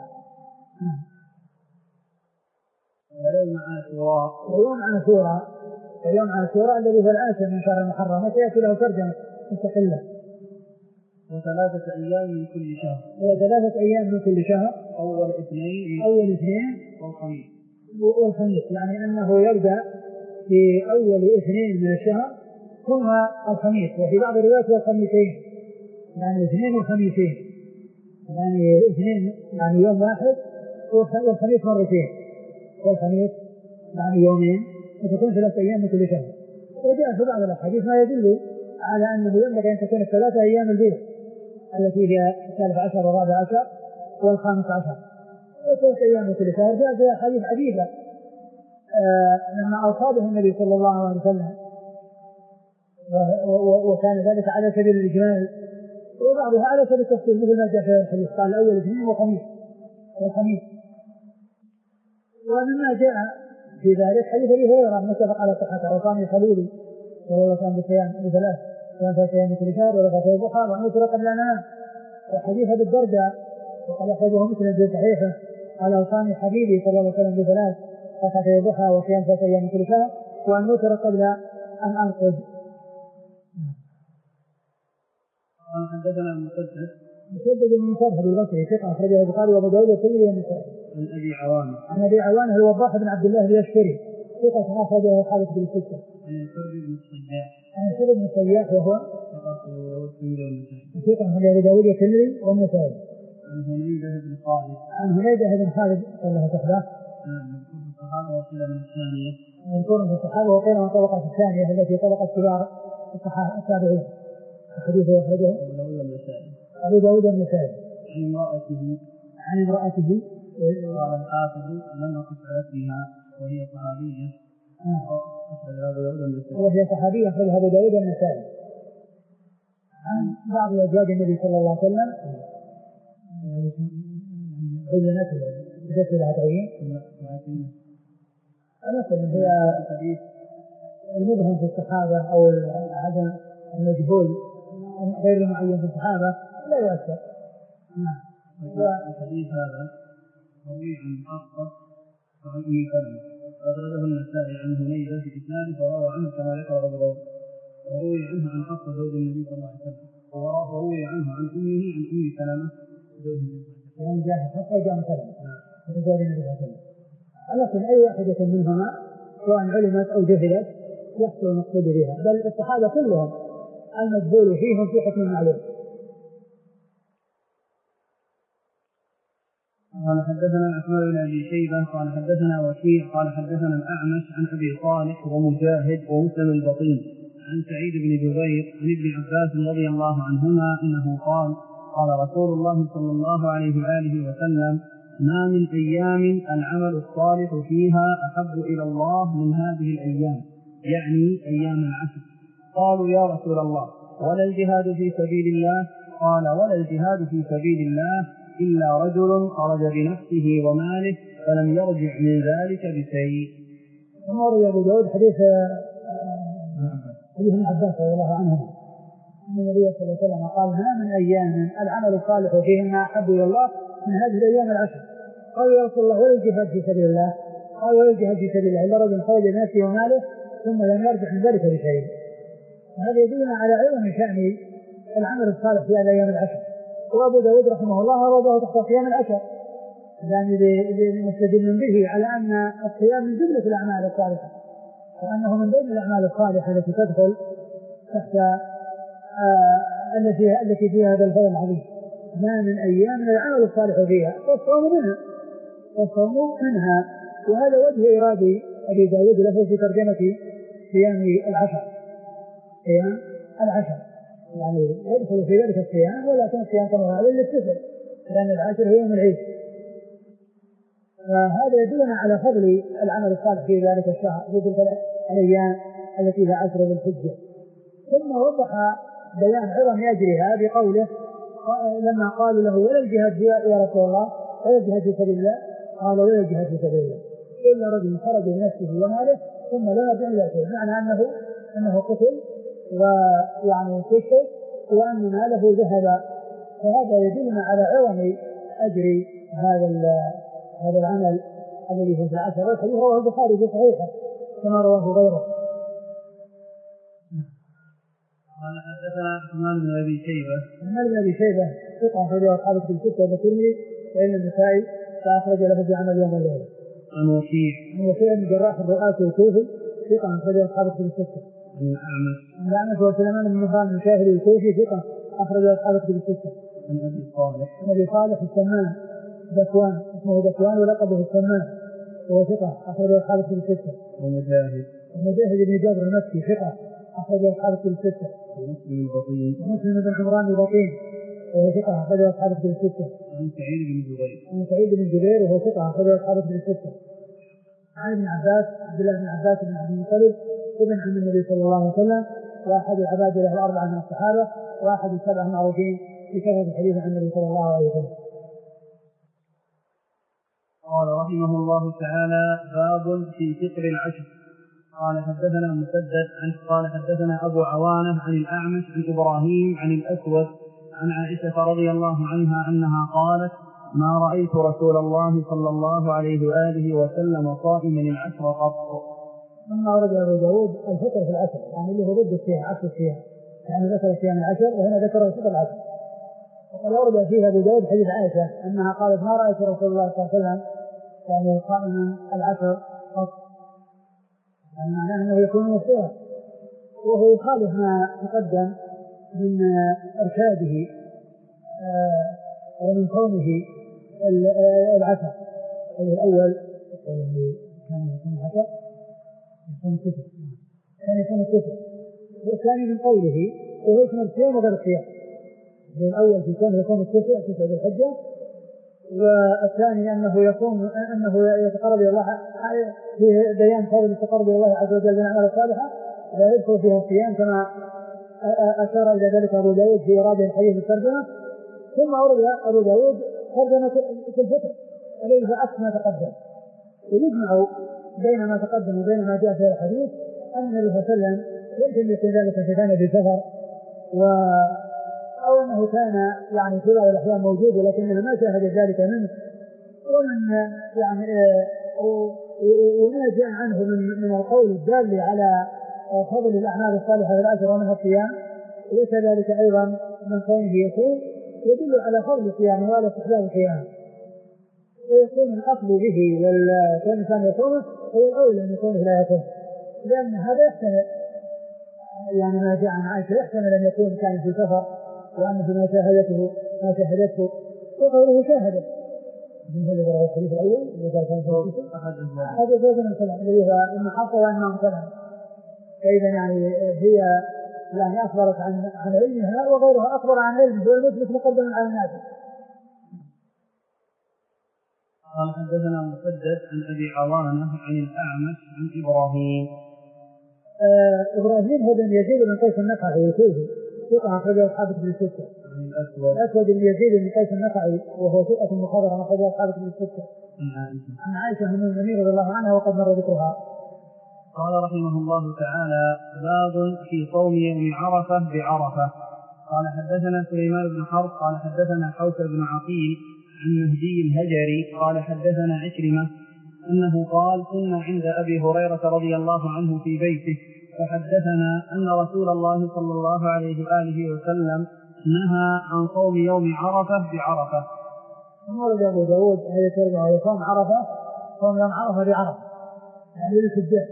ويوم عاشوراء، ويوم عاشوراء ويوم عاشوراء الذي هو العاشر من شهر المحرم، وسيأتي له ترجمة مستقلة. وثلاثة أيام من كل شهر، وثلاثة أيام من كل شهر، أول اثنين أول اثنين والخميس والخميس، يعني أنه يبدأ في أول اثنين من الشهر ثم الخميس، وفي بعض الروايات والخميسين، يعني اثنين والخميسين، يعني اثنين يعني يوم واحد والخميس مرتين، والخميس يعني يومين، وتكون ثلاثة أيام من كل شهر. وجاء في بعض الأحاديث ما يدل على أنه ينبغي أن تكون الثلاثة أيام البيض التي هي الثالث عشر والرابع عشر والخامس عشر، وثلاثة أيام من كل شهر. جاء في أحاديث عديدة آه لما أوصى به النبي صلى الله عليه وسلم، وكان ذلك على سبيل الإجمال، وبعضها على سبيل التفصيل مثل ما جاء في الحديث قال الأول اثنين وخميس والخميس. ومما جاء في ذلك حديث أبي هريرة متفق على صحته، وصام خليلي صلى الله عليه وسلم بصيام بثلاث ثلاثة أيام من كل شهر وركعتي الضحى وأوتر قبل أن أنام. وحديث أبي الدرداء وقد أخرجه مسلم في صحيحه قال أوصاني حبيبي صلى الله عليه وسلم بثلاث ركعتي الضحى وصيام ثلاثة أيام من كل شهر وأن أوتر قبل أن أرقد. قال حدثنا مسدد مسدد بن مسرهد البصري ثقة أخرجه البخاري وأبو داود والترمذي والنسائي. عن أبي عوانة عن أبي عوانة الوضاح بن عبد الله اليشكري ثقة أخرجه الحارث بن الستة. عن الحر بن الصياح عن الحر بن الصياح وهو ثقة أخرجه أبو داود والترمذي والنسائي. عن هنيدة بن خالد عن هنيدة بن خالد له صحبة من الصحابة وقيل من الثانية، من الصحابة وقيل من الطبقة الثانية التي طبقت كبار الصحابة التابعين. حديثه أخرجه أبو داود النسائي. عن امرأته عن امرأته قال الحافظ لم أقف على اسمها وهي صحابية أخرجها أبو داود النسائي، وهي صحابية أخرجها أبو داود النسائي. عن بعض أزواج النبي صلى الله عليه وسلم بينته جت لها تعيين، لكن هي حديث المبهم في الصحابة أو عدم المجهول غير المعين في الصحابة لا يؤثر. الحديث هذا روي عن حفصة وعن أم سلمة، أخرجه النسائي عن هنيدة في إسناده فروى عنه كما ذكر أبو داود، وروي عنه عن حفصة زوج النبي صلى الله عليه وسلم، وروي عنه عن أمه عن أم سلمة زوج النبي، يعني جاء حفصة وجاء سلمة من زوج النبي صلى الله عليه وسلم. لكن أي واحدة منهما سواء علمت أو جهلت يحصل المقصود بها، بل الصحابة كلهم المجهول فيهم في حكم المعلوم. قال حدثنا عثمان بن أبي شيبة قال حدثنا وكيع قال حدثنا الأعمش عن أبي صالح ومجاهد ومسلم البطين عن سعيد بن جبير عن ابن عباس رضي الله عنهما أنه قال قال رسول الله صلى الله عليه وآله وسلم ما من أيام العمل الصالح فيها أحب إلى الله من هذه الأيام، يعني أيام العشر. قالوا يا رسول الله ولا الجهاد في سبيل الله؟ قال ولا الجهاد في سبيل الله إلا رجل خرج بنفسه وماله فلم يرجع من ذلك بشيء. ثم روى أبو داود حديث حديث ابن عباس رضي الله عنهما أن النبي صلى الله عليه وسلم قال ما من أيام العمل الصالح فيهن أحب إلى الله من هذه الأيام العشر. قالوا يا رسول الله ولا الجهاد في سبيل الله؟ قال ولا الجهاد في سبيل الله إلا رجل خرج بنفسه وماله ثم لم يرجع من ذلك بشيء. هذا يدلنا على عظم شأن العمل الصالح في الأيام العشر. وأبو داود رحمه الله رواه تحت صيام العشر يعني مستدل به على أن الصيام من جملة الأعمال الصالحة وأنه من بين الأعمال الصالحة التي تدخل تحت آه التي التي فيها هذا الفضل العظيم. ما من أيام العمل الصالح فيها والصوم منها والصوم منها. وهذا وجه إرادة أبي داود له في ترجمة صيام العشر. صيام العشر يعني يدخل في ذلك الصيام ولكن الصيام كما هذا للتسع لأن العشر هو يوم العيد. فهذا يدلنا على فضل العمل الصالح في ذلك الشهر في تلك الأيام التي لها عشر بالحجة. ثم وضح بيان عظم أجرها بقوله لما قالوا له ولا الجهاد يا رسول الله ولا الجهاد في سبيل الله؟ قال ولا الجهاد في سبيل الله إلا رجل خرج بنفسه وماله ثم لا يرجع إلى شيء. معنى أنه أنه قتل ويعني استشهد وأن ماله ذهب. فهذا يدلنا على عظم أجر هذا هذا العمل الذي هو في العشر. والحديث رواه البخاري في صحيحه كما رواه غيره. قال حدثنا عثمان بن ابي شيبه. عثمان بن ابي شيبه ثقة أخرج له أصحاب الكتب الستة والترمذي وإلا النسائي فأخرج له في عمل يوم الليلة. عن وكيع. عن وكيع بن جراح الرؤاسي الكوفي ثقة أخرج له أصحاب الكتب الستة. عن الأعمش. عن الأعمش وسليمان بن مهران بن شاهد الكوفي ثقة أخرج له أصحاب الكتب الستة. عن أبي صالح. عن أبي صالح السمان ذكوان اسمه ذكوان ولقبه السمان وهو ثقة أخرج له أصحاب الكتب الستة. ومجاهد. ومجاهد بن جابر المكي ثقة أخرج له أصحاب الكتب الستة. ومسلم البطين. ومسلم بن عمران البطين وهو ثقة أخرج له أصحاب الكتب الستة. عن سعيد بن جبير. عن سعيد بن جبير وهو ثقة أخرج له أصحاب الكتب الستة. عن ابن عباس عبد الله بن عباس بن عبد المطلب ابن عم النبي صلى الله عليه وسلم وأحد العباد له الأربعة من الصحابة وأحد السبعة المعروفين في كثرة الحديث عن النبي صلى الله عليه وسلم. قال رحمه الله تعالى باب في فطر العشر. قال حدثنا مسدد قال حدثنا أبو عوانة عن الأعمش عن إبراهيم عن الأسود عن عائشة رضي الله عنها أنها قالت ما رأيت رسول الله صلى الله عليه وآله وسلم صائما العشر قط. ثم ورد أبو داود الفطر في العشر يعني اللي هو ضد الصيام عشر الصيام يعني ذكر صيام العشر وهنا ذكر الفطر العشر. وقد ورد فيها أبو داود حديث عائشة أنها قالت ما رأيت رسول الله صلى الله عليه وسلم يعني صائما العشر قط يعني معناه أنه يكون مفطرا وهو يخالف ما تقدم من إرشاده ومن كونه العشر الأول والذي كان يكون العشر يكون التسع كان يكون التسع والثاني من قوله وهو يشمل الصيام وغير الصيام. الأول في كونه يكون التسع تسع بالحجة والثاني أنه يكون أنه يتقرب إلى الله في بيان فضل التقرب إلى الله عز وجل بالأعمال الصالحة لا يدخل فيها الصيام كما أشار إلى ذلك أبو داود في إرادة الحديث الترجمة. ثم أورد أبو داود ترجمة في الفطر الذي فأكثر ما تقدم ويجمع بين ما تقدم وبين ما جاء في الحديث أن النبي صلى الله عليه وسلم يمكن يكون ذلك في كان بسفر و أو أنه كان يعني في بعض الأحيان موجود ولكنه ما شاهد ذلك منه ومن يعني وما جاء عنه من من القول الدال على فضل الأعمال الصالحة في العشر ومنها الصيام وكذلك أيضا من كونه يصوم يدل على فضل الصيام وعلى استحباب الصيام ويكون الأصل به والكون الإنسان يصومه هو الأولى أن يكون لا يصوم لأن هذا يحتمل يعني ما جاء عن عائشة يحتمل أن يكون كان في سفر وأنه ما شاهدته ما شاهدته وغيره شاهده من هو اللي قرأ الحديث الأول اللي قال كان في هذا زوج من سلام الذي هو إن حصل أنه سلام. فإذا يعني هي يعني أخبرت عن عن علمها وغيرها أخبر عن علمه والمثبت مقدم على الناس. قال حدثنا مسدد عن أبي عوانة عن الأعمش عن إبراهيم. آه إبراهيم هو بن يزيد بن قيس النخعي الكوفي ثقة أخرجه أصحاب الكتب الستة. عن الأسود. الأسود بن يزيد بن قيس النخعي وهو ثقة مخضرم أخرجه أصحاب الكتب الستة. عن عائشة. عن عائشة أم المؤمنين رضي الله عنها وقد مر ذكرها. قال رحمه الله تعالى باب في صوم يوم عرفة بعرفة. قال حدثنا سليمان بن حرب قال حدثنا حوشب بن عقيل عن مهدي الهجري قال حدثنا عكرمة أنه قال كنا عند أبي هريرة رضي الله عنه في بيته فحدثنا أن رسول الله صلى الله عليه وآله وسلم نهى عن صوم يوم عرفة بعرفة. ورد أبو داود هذه ترجع يصوم عرفة صوم يوم عرفة بعرفة يعني للسجاد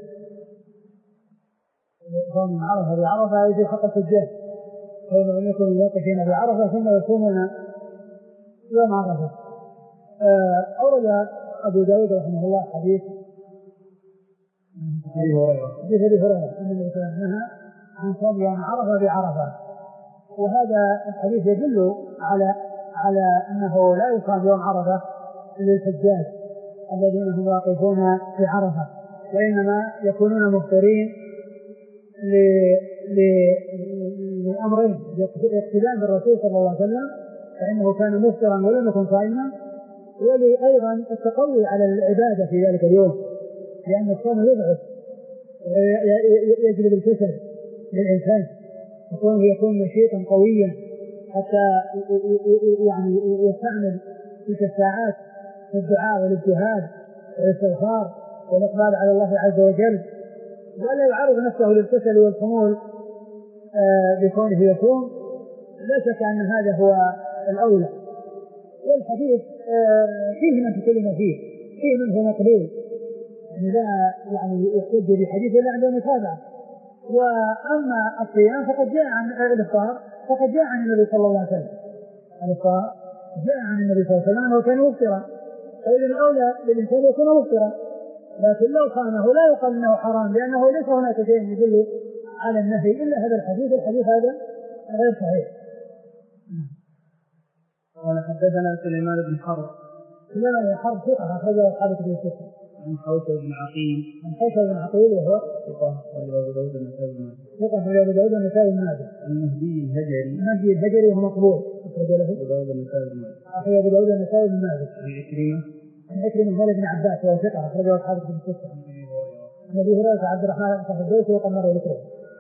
صوم عرفة بعرفة هذه في حق السجاد فإنه لم يكن الواقفين بعرفة ثم يصومون يوم عرفة. أورد أبو داود رحمه الله حديث أبي هريرة حديث أبي هريرة أن النبي صلى الله عليه وسلم نهى عن صوم يوم عرفة بعرفة وهذا الحديث يدل على على أنه لا يصام يوم عرفة للحجاج الذين هم واقفون في عرفة وإنما يكونون مفطرين لأمرين اقتداء بالرسول صلى الله عليه وسلم فإنه كان مفطرا ولم يكن صائما ولأيضا التقوي على العبادة في ذلك اليوم لأن الصوم يضعف ويجلب الكسل للإنسان وكونه يكون نشيطا قويا حتى يعني يستعمل تلك الساعات في الدعاء والاجتهاد والاستغفار والإقبال على الله عز وجل ولا يعرض نفسه للكسل والخمول بكونه يصوم. لا شك أن هذا هو الأولى والحديث فيه من تكلم فيه فيه من هو مقبول يعني لا يعني يحتج بحديث إلا عند متابعة. وأما الصيام فقد جاء عن الإفطار فقد جاء عن النبي صلى الله عليه وسلم الإفطار جاء عن النبي صلى الله عليه وسلم أنه كان مفطرا فإذا الأولى للإنسان يكون مفطرا لكن لو صامه لا يقال أنه حرام لأنه ليس هناك شيء يدل على النهي إلا هذا الحديث الحديث هذا غير صحيح. قال حدثنا سليمان بن حرب سليمان بن حرب ثقة أخرجه أصحاب كتب الستة عن حوشب بن عقيل عن حوشب بن عقيل وهو ثقة أخرجه أبو داود النسائي بن ماجه ثقة أخرجه أبو داود النسائي بن ماجه عن مهدي الهجري مهدي الهجري وهو مقبول أخرجه له أبو داود النسائي بن ماجه أخرجه أبو داود النسائي بن ماجه عن عكرمة عن عكرمة مولى بن عباس وهو ثقة أخرجه أصحاب كتب الستة عن أبي هريرة عبد الرحمن بن صخر الدوسي وقد مر ذكره.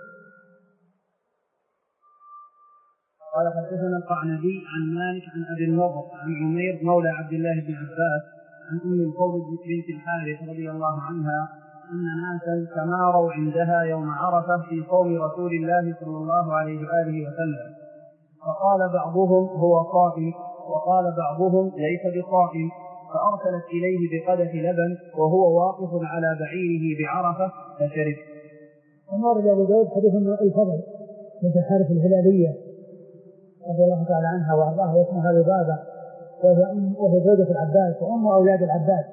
قال حدثنا القعنبي عن مالك عن أبي النضر عن عمير مولى عبد الله بن عباس عن أم الفضل بنت الحارث رضي الله عنها أن ناسا تماروا عندها يوم عرفة في صوم رسول الله صلى الله عليه وآله وسلم فقال بعضهم هو صائم وقال بعضهم ليس بصائم فأرسلت إليه بقدح لبن وهو واقف على بعيره بعرفة فشرب. ومارد أبو داود حديث الفضل بنت الحارث الهلالية رضي الله تعالى عنها وأرضاها واسمها لبابة وهي أم وهي زوجة العباس وأم أولاد العباس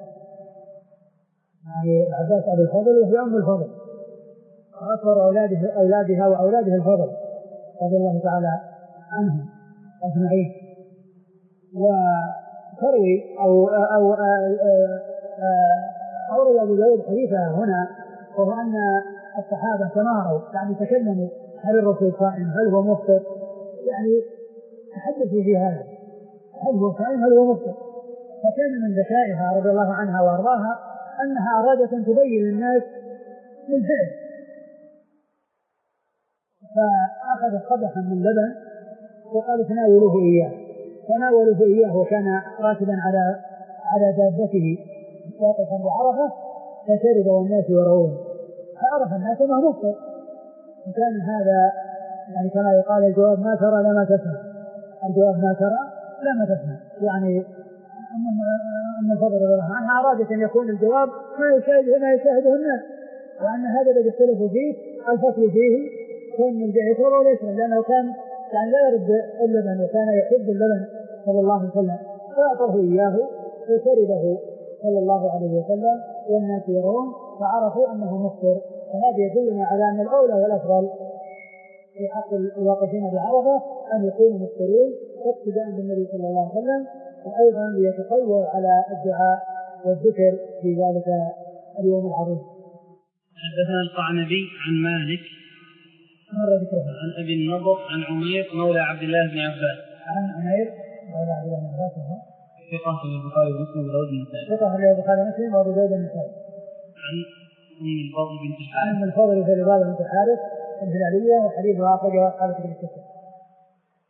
يعني العباس أبو الفضل وهي أم الفضل وأكبر أولاده أولادها وأولاده الفضل رضي الله تعالى عنهم أجمعين. وتروي أو أو أورد أبو داود حديثها هنا وهو أن الصحابة تماروا يعني تكلموا هل الرسول صائم هل هو مفطر يعني تحدثوا في هذا هل هو صائم هل هو مفطر فكان من ذكائها رضي الله عنها وارضاها انها ارادت ان تبين للناس بالفعل فاخذت قدحا من لبن وقالت ناولوه اياه فناولوه اياه وكان راكبا على على دابته واقفا بعرفه فشرب والناس يرون فعرف الناس انه مفطر وكان هذا يعني كما يقال الجواب ما ترى لما تسمع الجواب ما ترى لما تسمع يعني أم الفضل رضي الله عنها أرادت أن يكون الجواب ما يشاهده ما يشاهده الناس وأن هذا الذي اختلفوا فيه الفصل فيه كون من جهة يشرب ولا يشرب لأنه كان يعني لا يرد اللبن وكان يحب اللبن صلى الله عليه وسلم فأعطوه إياه فشربه صلى الله عليه وسلم والناس يرون فعرفوا أنه مفطر فهذا يدلنا على أن الأولى والأفضل في حق الواقفين بعرفة أن يكونوا مفطرين اقتداء بالنبي صلى الله عليه وسلم وأيضا ليتقووا على الدعاء والذكر في ذلك اليوم العظيم. حدثنا القعنبي عن مالك مر ذكره عن أبي النضر عن عمير مولى عبد الله بن عباس عن عمير مولى عبد الله بن عباس ثقة في البخاري ومسلم وداود النسائي ثقة في البخاري ومسلم وأبو داود النسائي عن أم الفضل بنت الحارث عن الفضل بن بنت الحارث الهلالية وحديثها أخرجه أصحاب كتب الستة.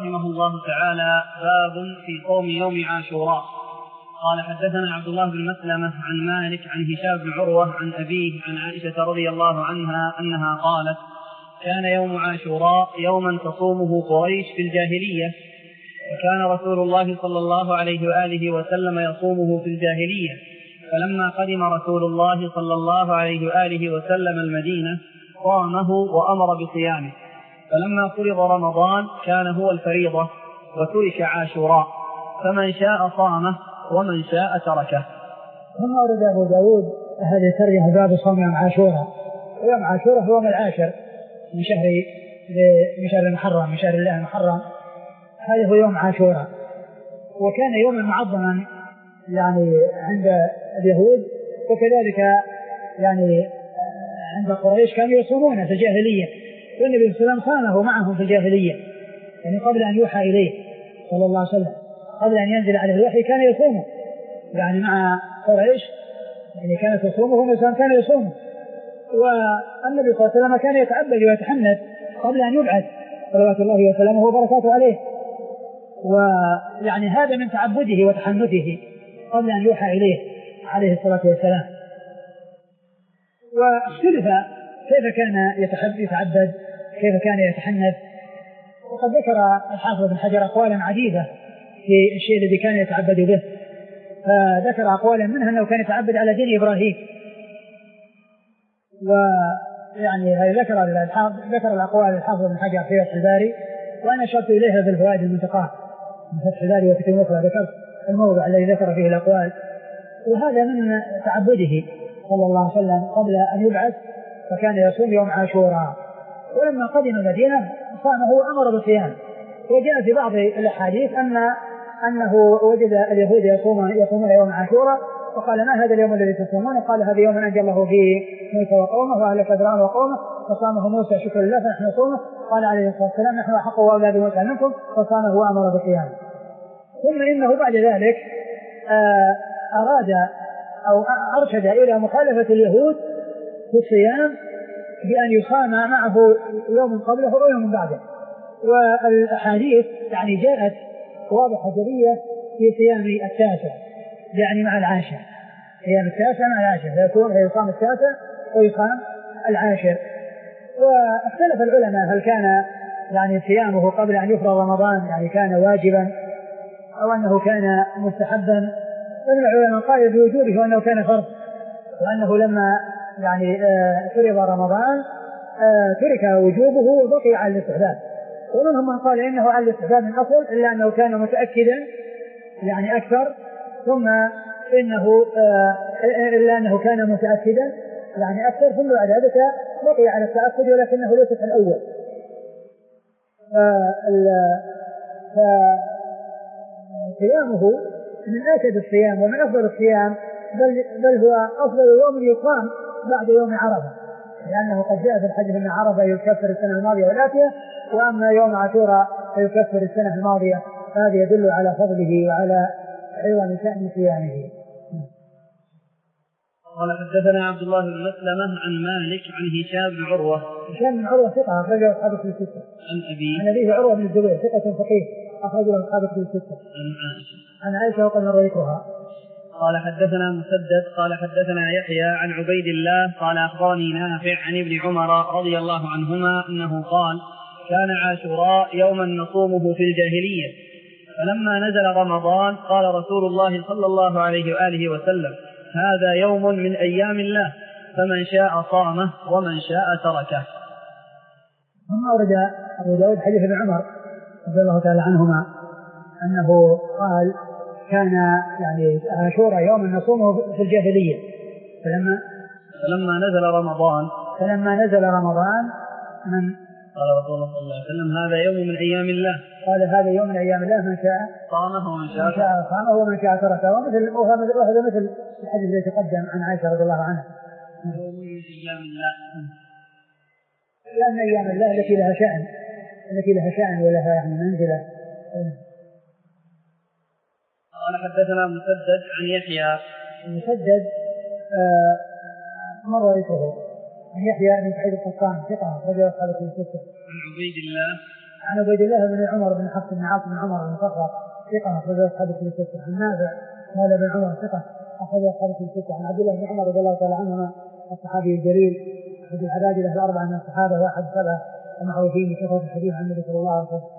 رحمه الله تعالى باب في صوم يوم عاشوراء. قال حدثنا عبد الله بن مسلمة عن مالك عن هشام بن عروة عن أبيه عن عائشة رضي الله عنها أنها قالت كان يوم عاشوراء يوما تصومه قريش في الجاهلية، وكان رسول الله صلى الله عليه وآله وسلم يصومه في الجاهلية، فلما قدم رسول الله صلى الله عليه وآله وسلم المدينة صامه وأمر بصيامه، فلما فرض رمضان كان هو الفريضة وترك عاشوراء، فمن شاء صامه ومن شاء تركه. ثم أورد أبو داود هذه الترجمة باب صوم يوم عاشوراء. يوم عاشوراء هو يوم العاشر من شهر من شهر المحرم من شهر الله المحرم، هذا هو يوم عاشوراء، وكان يوما معظما يعني عند اليهود، وكذلك يعني عند قريش كانوا يصومون في الجاهلية، والنبي صلى الله عليه وسلم صامه معهم في الجاهلية، يعني قبل أن يوحى إليه صلى الله عليه وسلم، قبل أن ينزل عليه الوحي كان يصومه يعني مع قريش، يعني كانت تصومه والنبي كان يصومه، والنبي صلى الله عليه وسلم كان يتعبد ويتحنث قبل أن يبعث صلوات الله وسلامه وبركاته عليه، ويعني هذا من تعبده وتحنثه قبل أن يوحى إليه عليه الصلاة والسلام. واختلف كيف كان يتعبد، كيف كان يتحنث، وقد ذكر الحافظ بن حجر أقوالا عديدة في الشيء الذي كان يتعبد به، فذكر أقوالا منها أنه كان يتعبد على دين إبراهيم، ويعني ذكر ذكر الأقوال الحافظ بن حجر في فتح الباري، وأنا أشرت إليها في الفوائد المنتقاة من فتح الباري وكتب أخرى، ذكرت الموضع الذي ذكر فيه الأقوال، وهذا من تعبده صلى الله عليه وسلم قبل أن يبعث، فكان يصوم يوم عاشوراء، ولما قدم المدينة صامه وأمر بالصيام. وجاء في بعض الأحاديث أن أنه وجد اليهود يصومون يصومون يوم عاشوراء، وقال ما هذا اليوم الذي تصومون؟ قال هذا يوم أنجى الله فيه موسى وقومه وأهل فرعون وقومه، فصامه موسى شكرا لله فنحن نصومه. قال عليه الصلاة والسلام نحن أحق وأولى بموسى منكم، فصامه وأمر بالصيام. ثم إنه بعد ذلك آه أراد أو أرشد إلى مخالفة اليهود في الصيام بأن يصام معه يوم قبله ويوم بعده، والأحاديث يعني جاءت واضحة جلية في صيام التاسع يعني مع العاشر، صيام التاسع مع العاشر، فيكون يصام التاسع ويصام العاشر. واختلف العلماء هل كان يعني صيامه قبل أن يفرض رمضان يعني كان واجبا أو أنه كان مستحبا، فمن العلماء قال بوجوبه وأنه كان فرض، وأنه لما يعني فرض رمضان ترك وجوبه وبقي على الاستحباب، ومنهم من قال إنه على الاستحباب من أصل إلا أنه كان متأكدا يعني أكثر، ثم إنه إلا أنه كان متأكدا يعني أكثر، ثم بعد ذلك بقي على التأكد ولكنه ليس الأول. فصيامه من آكد الصيام ومن أفضل الصيام، بل, بل هو أفضل يوم يقام بعد يوم عرفة، لأنه قد جاء في الحديث أن عرفة يكفر السنة الماضية والآتية، وأما يوم عاشوراء فيكفر السنة الماضية، هذا يدل على فضله وعلى عظم شأن صيامه. قال حدثنا عبد الله بن مسلمة عن مالك عن هشام بن عروة. هشام بن عروة ثقة أخرجه أصحاب كتب الستة. عن أبيه عن أبيه عروة بن الزبير ثقة فقيه أخرجه أصحاب كتب الستة. عن عائشة عن عائشة وقد مر ذكرها. قال حدثنا مسدد قال حدثنا يحيى عن عبيد الله قال أخبرني نافع عن ابن عمر رضي الله عنهما أنه قال كان عاشوراء يوما نصومه في الجاهلية، فلما نزل رمضان قال رسول الله صلى الله عليه وآله وسلم هذا يوم من أيام الله، فمن شاء صامه ومن شاء تركه. ثم أورد أبو داود حديث ابن عمر رضي الله تعالى عنهما أنه قال كان يعني عاشوراء يوم نصومه في الجاهلية، فلما فلما نزل رمضان فلما نزل رمضان من قال رسول الله صلى الله عليه وسلم هذا يوم من أيام الله، قال هذا يوم من أيام الله، من شاء صامه ومن شاء صامه ومن شاء تركه. ومثل وهذا مثل الحديث الذي تقدم عن عائشة رضي الله عنها، يوم من أيام الله، لأن أيام الله التي لها شأن التي لها شأن ولها يعني منزلة. قال حدثنا مسدد عن يحيى. مسدد آه مر ذكره عن يحيى بن سعيد القطان ثقة رجل أصحاب الكتب. عن عبيد الله عن عبيد الله بن عمر بن حفص بن عاصم بن عمر بن صخر ثقة أخرج أصحاب الكتب الستة. عن نافع مولى بن عمر ثقة أخرج أصحاب الكتب الستة. عن عبد الله بن عمر رضي الله تعالى عنهما الصحابي الجليل أحد العباد له الأربعة من الصحابة واحد سبعة المعروفين بكثرة الحديث عن النبي صلى الله عليه وسلم